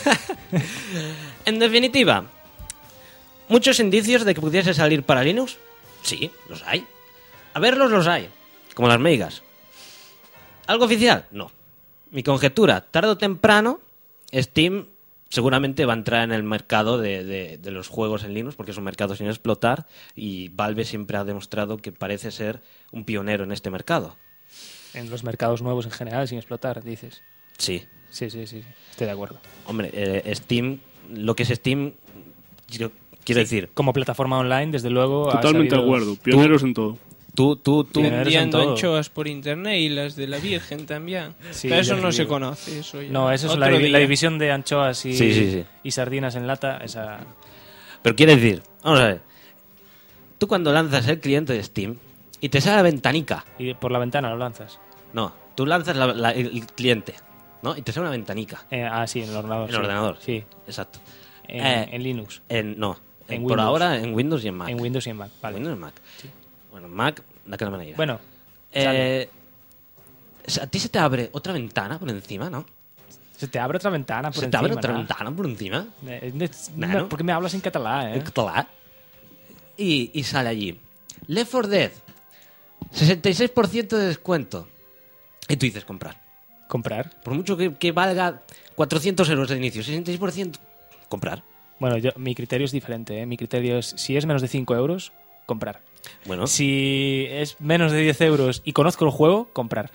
En definitiva, ¿muchos indicios de que pudiese salir para Linux? Sí, los hay. A verlos los hay, como las meigas. ¿Algo oficial? No. Mi conjetura, tarde o temprano, Steam seguramente va a entrar en el mercado de los juegos en Linux, porque es un mercado sin explotar, y Valve siempre ha demostrado que parece ser un pionero en este mercado. En los mercados nuevos en general, sin explotar, dices. Sí. Sí, estoy de acuerdo. Hombre, Steam, lo que es Steam, yo quiero decir, Como plataforma online, desde luego. ha Totalmente de sabido- acuerdo. Pioneros en todo. tú Pioneros en Vendiendo todo. anchoas por internet y las de la Virgen también. Sí, Pero eso ya no te se digo. conoce. Eso ya. No, eso es Otro la día. división de anchoas y, Sí. y sardinas en lata. Esa... Pero quiere decir, vamos a ver, tú cuando lanzas el cliente de Steam y te sale la ventanica, Y por la ventana lo lanzas. no, tú lanzas el cliente, ¿no? Y te sale una ventanica Sí, en el ordenador. en el sí. ordenador. Sí, Exacto. en Linux. No, En por Windows. ahora en Windows y en Mac. En Windows y en Mac, vale. Windows y Mac. Bueno, Mac, de aquella manera. Bueno, a ti se te abre otra ventana por encima, ¿no? se te abre otra ventana por Se te abre encima, otra ¿no? ventana por encima. No, ¿por qué me hablas en catalán, En catalán. Y sale allí. Left 4 Dead. 66% de descuento. Y tú dices comprar. Comprar. Por mucho que valga 400 euros de inicio, 66%, comprar. Bueno, mi criterio es diferente, ¿eh? Mi criterio es, si es menos de 5 euros, comprar. Bueno, Si es menos de 10 euros y conozco el juego, comprar.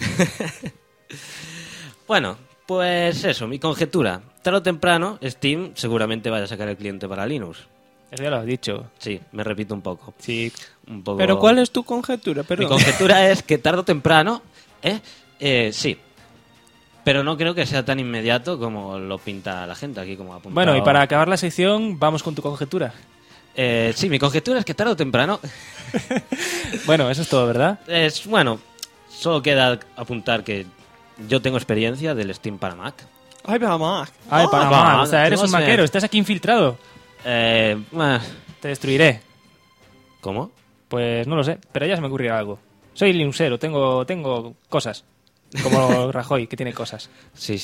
bueno, pues eso, mi conjetura. Tarde o temprano, Steam seguramente vaya a sacar el cliente para Linux. Eso ya lo has dicho. Sí, me repito un poco. Sí. Un poco... Pero ¿cuál es tu conjetura? Mi Perdón. conjetura es que tarde o temprano, sí. Pero no creo que sea tan inmediato como lo pinta la gente aquí, como ha apuntado. Bueno, y para acabar la sección, vamos con tu conjetura. Sí, mi conjetura es que tarde o temprano Bueno, eso es todo, ¿verdad? bueno, solo queda apuntar que yo tengo experiencia del Steam para Mac. Ay, mamá. Ay, para va, mal. O sea, eres no un sé. maquero, estás aquí infiltrado. Bueno, Te destruiré. ¿cómo? Pues no lo sé, pero ya se me ocurrirá algo. Soy linuxero, tengo cosas. Como Rajoy, que tiene cosas. Sí.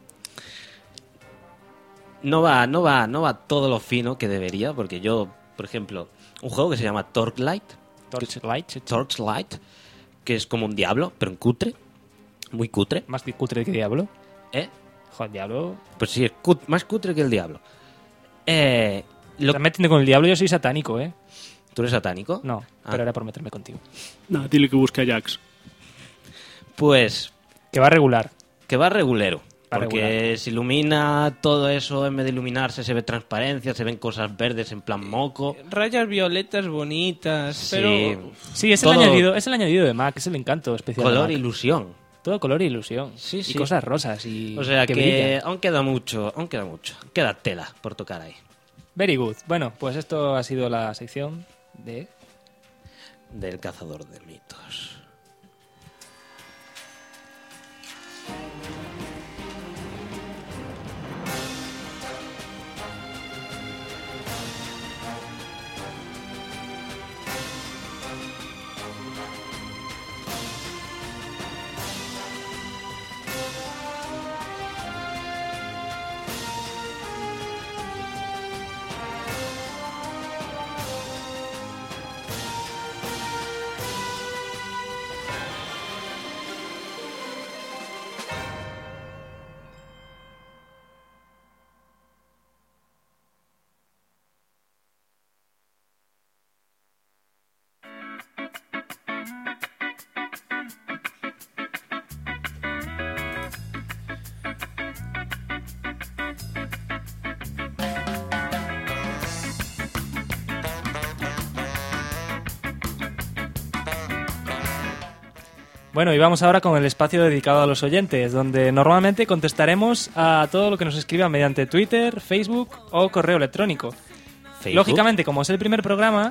No va todo lo fino que debería, porque yo, por ejemplo, un juego que se llama Torchlight, que es como un Diablo, pero en cutre, muy cutre, Más cutre que Diablo. ¿eh? Joder, Diablo. Pues sí, es más cutre que el Diablo. Estás metiendo con el Diablo, yo soy satánico, ¿eh? ¿Tú eres satánico? No, Ah. pero era por meterme contigo. Nada, dile que busque a Jax. Pues Que va regular. que va regulero. Va Porque regular. se ilumina todo eso, en vez de iluminarse se ve transparencia, se ven cosas verdes en plan moco. Rayas violetas bonitas, Sí. pero... Sí, es Todo- el añadido de Mac, es el encanto especial de Color Mac. e ilusión. Todo color e ilusión. Sí, Y sí. cosas rosas y O sea que brillan. aún queda mucho. Queda tela por tocar ahí. Very good. Bueno, pues esto ha sido la sección de... Del cazador de mitos. Bueno, y vamos ahora con el espacio dedicado a los oyentes, donde normalmente contestaremos a todo lo que nos escriban mediante Twitter, Facebook o correo electrónico. Facebook. Lógicamente, como es el primer programa,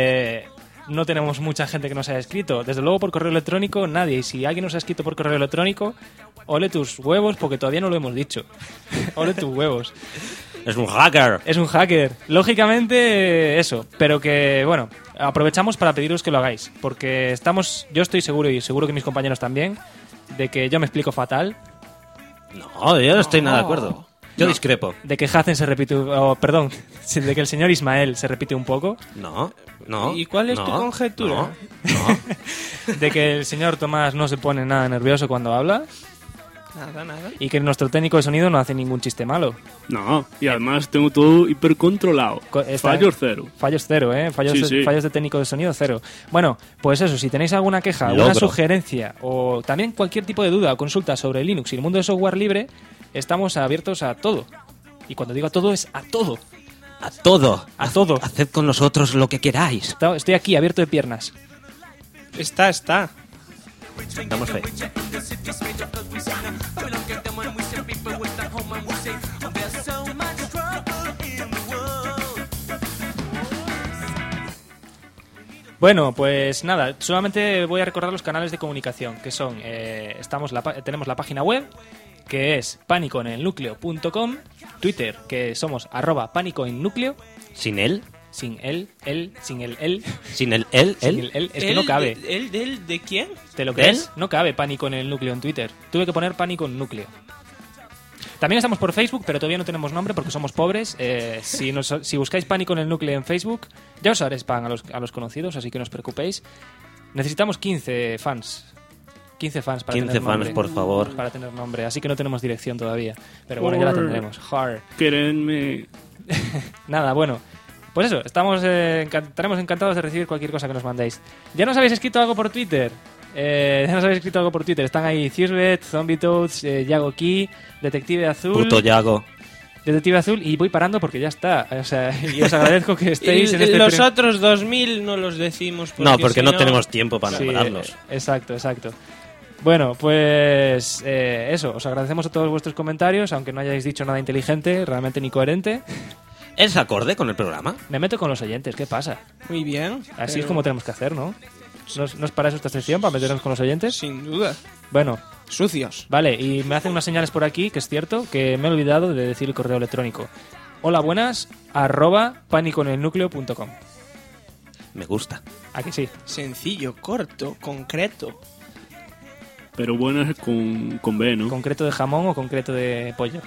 no tenemos mucha gente que nos haya escrito. Desde luego por correo electrónico nadie. Y si alguien nos ha escrito por correo electrónico, ole tus huevos, porque todavía no lo hemos dicho. Ole tus huevos. Es un hacker. Es un hacker. Lógicamente, eso. Pero que, bueno, aprovechamos para pediros que lo hagáis. Porque yo estoy seguro, y seguro que mis compañeros también, de que yo me explico fatal. No, yo no estoy nada de acuerdo. Yo discrepo. De que Hazen se repite... perdón, de que el señor Ismael se repite un poco. No. ¿Y cuál es tu conjetura? No. De que el señor Tomás no se pone nada nervioso cuando habla. Nada. Y que nuestro técnico de sonido no hace ningún chiste malo. No, y además tengo todo hipercontrolado. Fallos cero. Fallos cero, ¿eh? Sí. Fallos de técnico de sonido cero. Bueno, pues eso, si tenéis alguna queja, alguna sugerencia o también cualquier tipo de duda o consulta sobre Linux y el mundo del software libre, estamos abiertos a todo. Y cuando digo a todo, es a todo. A todo. A todo. Haced con nosotros lo que queráis. Estoy aquí, abierto de piernas. Está. Damos fe. Bueno, pues nada, solamente voy a recordar los canales de comunicación, que son, tenemos la página web, que es panicoenelnucleo.com, Twitter, que somos @panicoennúcleo, ¿Sin él? sin el, ¿Sin el es que no cabe. ¿El de quién? ¿Te lo crees? No cabe Pánico en el Núcleo en Twitter. Tuve que poner Pánico en Núcleo. También estamos por Facebook, pero todavía no tenemos nombre porque somos pobres. Si buscáis Pánico en el Núcleo en Facebook, ya os haré spam a los conocidos, así que no os preocupéis. Necesitamos 15 fans. 15 fans para 15 tener fans, nombre. por favor. Para tener nombre, así que no tenemos dirección todavía. Pero bueno, ya la tendremos. Hard. Querenme. Nada, bueno. Pues eso, estaremos encantados de recibir cualquier cosa que nos mandéis. ¿Ya nos habéis escrito algo por Twitter? Están ahí Ciusbet, Zombie Toads, Yago Key, Detective Azul. Puto Yago. Detective Azul, y voy parando porque ya está. O sea, y os agradezco que estéis en este... Los otros 2000 no los decimos Porque si no tenemos tiempo para Sí, nombrarlos. Exacto. Bueno, pues eso, os agradecemos a todos vuestros comentarios, aunque no hayáis dicho nada inteligente, realmente ni coherente. ¿Es acorde con el programa? Me meto con los oyentes, ¿qué pasa? Muy bien. Así es como tenemos que hacer, ¿no? ¿No es para eso esta sección, para meternos con los oyentes? Sin duda. Bueno, Sucios. vale, y me hacen unas señales por aquí, que es cierto, que me he olvidado de decir el correo electrónico. Hola, buenas, @panicoenelnucleo.com. Me gusta. ¿A que sí? Sencillo, corto, concreto. Pero buenas con B, ¿no? ¿Concreto de jamón o concreto de pollo?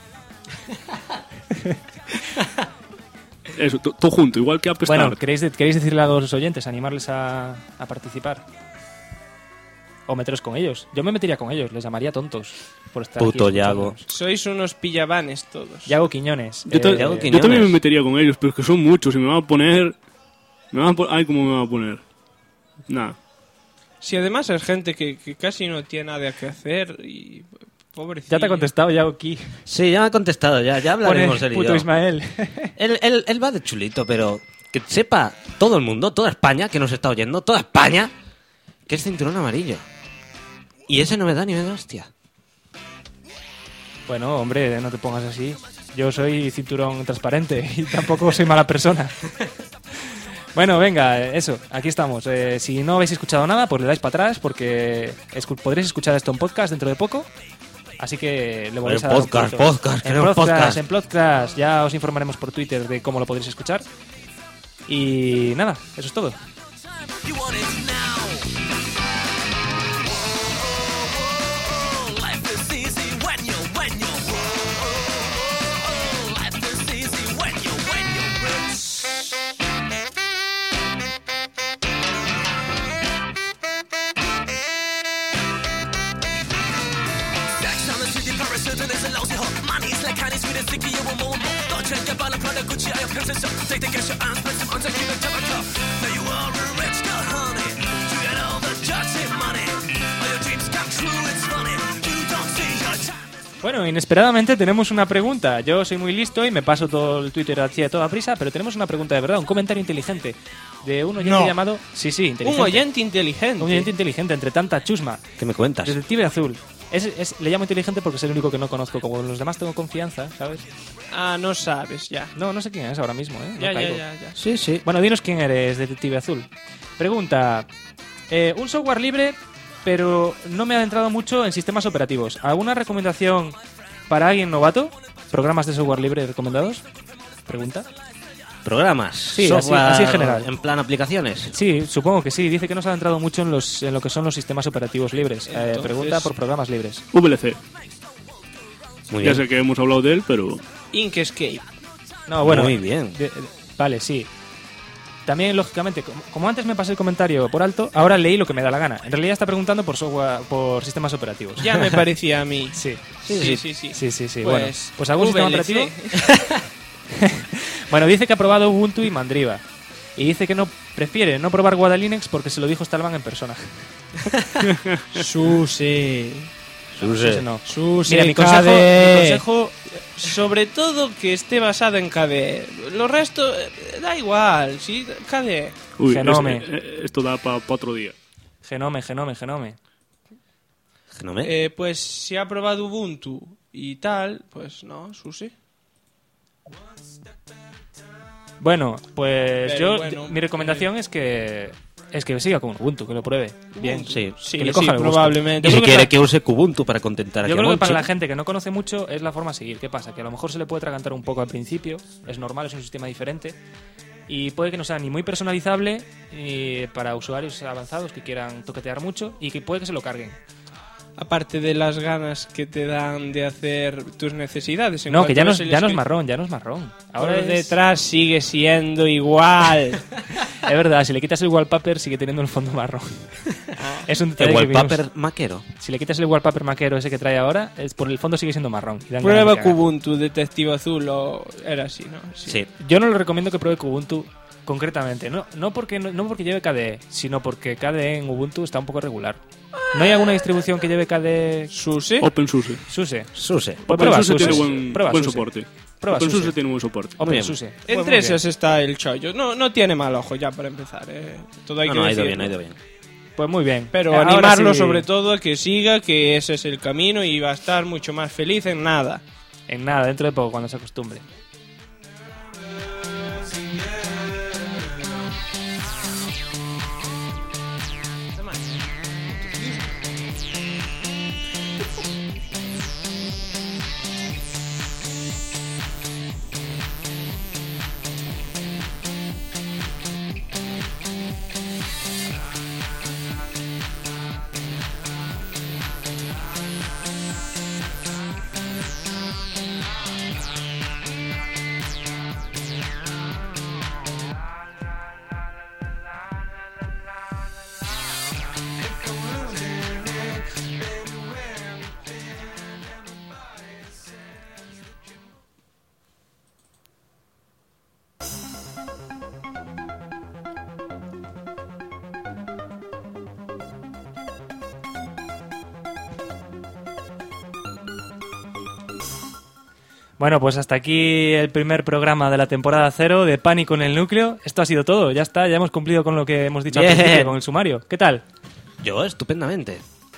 Eso, todo junto, igual que apestar. Bueno, ¿queréis decirle a los oyentes, animarles a participar? O meteros con ellos. Yo me metería con ellos, les llamaría tontos por estar Puto aquí Yago. escuchándonos. Sois unos pillabanes todos. Yago Quiñones. Yago Yo Quiñones. también me metería con ellos, pero es que son muchos y me van a poner... Ay, ¿cómo me van a poner? Nada. Si además es gente que casi no tiene nada que hacer y... Pobrecillo. Ya te ha contestado Yago Qui. Sí, ya me ha contestado, ya hablaremos Pone él y puto yo. Ismael. Él va de chulito, pero que sepa todo el mundo, toda España que nos está oyendo, toda España, que es cinturón amarillo. Y ese no me da ni me da hostia. Bueno, hombre, no te pongas así. Yo soy cinturón transparente y tampoco soy mala persona. Bueno, venga, eso, aquí estamos. Si no habéis escuchado nada, pues le dais para atrás porque podréis escuchar esto en podcast dentro de poco. Así que le volvéis a dar Podcast, un poquito. podcast, queremos podcast. En podcast. Ya os informaremos por Twitter de cómo lo podréis escuchar. Y nada, eso es todo. You want it now. Life is easy when you're life is easy when you're rich. Sex on the city, parachute is a lousy hole. Money is like honey, sweet and sticky, you will more. Don't drink your bottle, Prada, Gucci, I have princess. Take the cash and spend some on the keep it tobacco. Now you are a rich girl, honey. You get all the dirty money. All your dreams come true, it's funny. You don't see your time. Bueno, inesperadamente tenemos una pregunta. Yo soy muy listo y me paso todo el Twitter así a toda prisa, pero tenemos una pregunta de verdad, un comentario inteligente de un oyente No. llamado... Sí, inteligente. Un oyente inteligente. Un oyente inteligente entre tanta chusma. ¿Qué me cuentas? Detective Azul. Le llamo inteligente porque es el único que no conozco. Como los demás tengo confianza, ¿sabes? Ah, no sabes, ya. No sé quién es ahora mismo, ¿eh? No Ya. caigo. Sí, sí. Bueno, dinos quién eres, Detective Azul. Pregunta. Un software libre, pero no me ha adentrado mucho en sistemas operativos. ¿Alguna recomendación para alguien novato? ¿Programas de software libre recomendados? Pregunta. Programas. Sí, software así en general. En plan aplicaciones. Sí, supongo que sí. Dice que no se ha adentrado mucho en lo que son los sistemas operativos libres. Entonces- Pregunta por programas libres. VLC. Muy Ya bien. sé que hemos hablado de él, pero Inkscape. No, bueno. Muy bien. Vale, sí. También, lógicamente, como antes me pasé el comentario por alto, ahora leí lo que me da la gana. En realidad está preguntando por software, por sistemas operativos. Ya me parecía a mí. Sí. Sí. Sí. Pues, Bueno, algún sistema VLC. operativo. Bueno, dice que ha probado Ubuntu y Mandriva. Y dice que no prefiere no probar Guadalinux porque se lo dijo Stallman en persona. Suse. Ese no. Suse, Mira, mi KDE. consejo, Sobre todo que esté basada en KDE. Lo resto, da igual. Sí, KDE. uy, Genome. esto da para otro día. Genome. Genome. Pues si ha probado Ubuntu y tal, pues no, Suse. Bueno, pues Pero yo bueno, mi recomendación es que siga con Ubuntu, que lo pruebe. Bien. Sí. Sí, que le sí, coja el gusto. probablemente. Y si creo que quiere para- que use Kubuntu para contentar aquí Yo a creo que para Monchi. la gente que no conoce mucho es la forma a seguir. ¿Qué pasa? Que a lo mejor se le puede atragantar un poco al principio. Es normal, es un sistema diferente. Y puede que no sea ni muy personalizable ni para usuarios avanzados que quieran toquetear mucho y que puede que se lo carguen. Aparte de las ganas que te dan de hacer tus necesidades. En No, que ya no, cuanto ves el ya no es script, marrón, ya no es marrón. Ahora por es, detrás sigue siendo igual. es verdad, si le quitas el wallpaper sigue teniendo el fondo marrón. Es un detalle El que vimos. wallpaper maquero. Si le quitas el wallpaper maquero ese que trae ahora, es por el fondo sigue siendo marrón. Y dan ganas Prueba de cagar. Kubuntu, Detective Azul, o era así, ¿no? Sí. Yo no le recomiendo que pruebe Ubuntu concretamente. No porque lleve KDE, sino porque KDE en Ubuntu está un poco regular. ¿No hay alguna distribución que lleve KDE Suse. OpenSUSE. SUSE? Suse. Pues prueba OpenSUSE SUSE. tiene Prueba buen SUSE. soporte. Prueba OpenSUSE SUSE. tiene buen soporte. OpenSUSE. Pues muy Entre bien. esas está el chollo. No tiene mal ojo ya para empezar. Todo hay No, que no, ha ido decirlo. bien, ha ido bien. Pues muy bien. Pero Ahora animarlo sí, sobre todo a que siga, que ese es el camino y va a estar mucho más feliz en nada. En nada, dentro de poco, cuando se acostumbre. Bueno, pues hasta aquí el primer programa de la temporada 0 de Pánico en el Núcleo. Esto ha sido todo, ya está, ya hemos cumplido con lo que hemos dicho al Bien. principio, con el sumario. ¿Qué tal? Yo, estupendamente.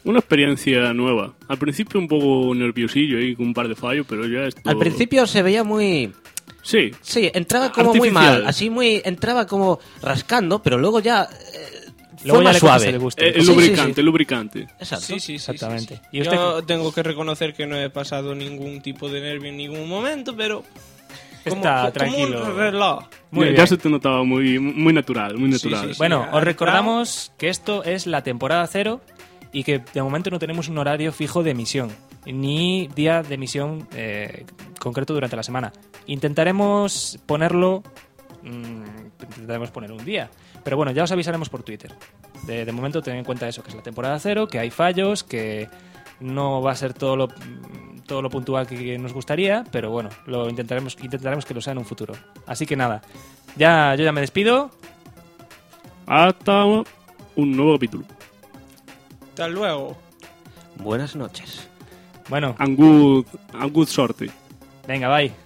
Una experiencia nueva. Al principio un poco nerviosillo y con un par de fallos, pero ya esto... Al principio se veía muy... Sí. Sí, entraba como muy Artificial. mal, así muy... Entraba como rascando, pero luego ya... Luego fue ya más le suave. coges el gusto. El Sí, lubricante, sí, sí. el lubricante. Exacto. Sí. Exactamente. ¿Y ¿Y usted Yo tengo que reconocer que no he pasado ningún tipo de nervio en ningún momento, pero... Está como tranquilo. un reloj. Muy ya, bien. ya se te notaba muy natural, muy natural. sí. Bueno, ha os recordamos que esto es la temporada 0 y que de momento no tenemos un horario fijo de emisión, ni día de emisión concreto durante la semana. Intentaremos ponerlo, intentaremos poner un día, pero bueno, ya os avisaremos por Twitter. De momento tened en cuenta eso, que es la temporada 0, que hay fallos, que no va a ser todo lo puntual que nos gustaría, pero bueno, lo intentaremos que lo sea en un futuro. Así que nada, yo ya me despido. Hasta un nuevo capítulo. Hasta luego. Buenas noches. Bueno, And good sorte. venga, bye.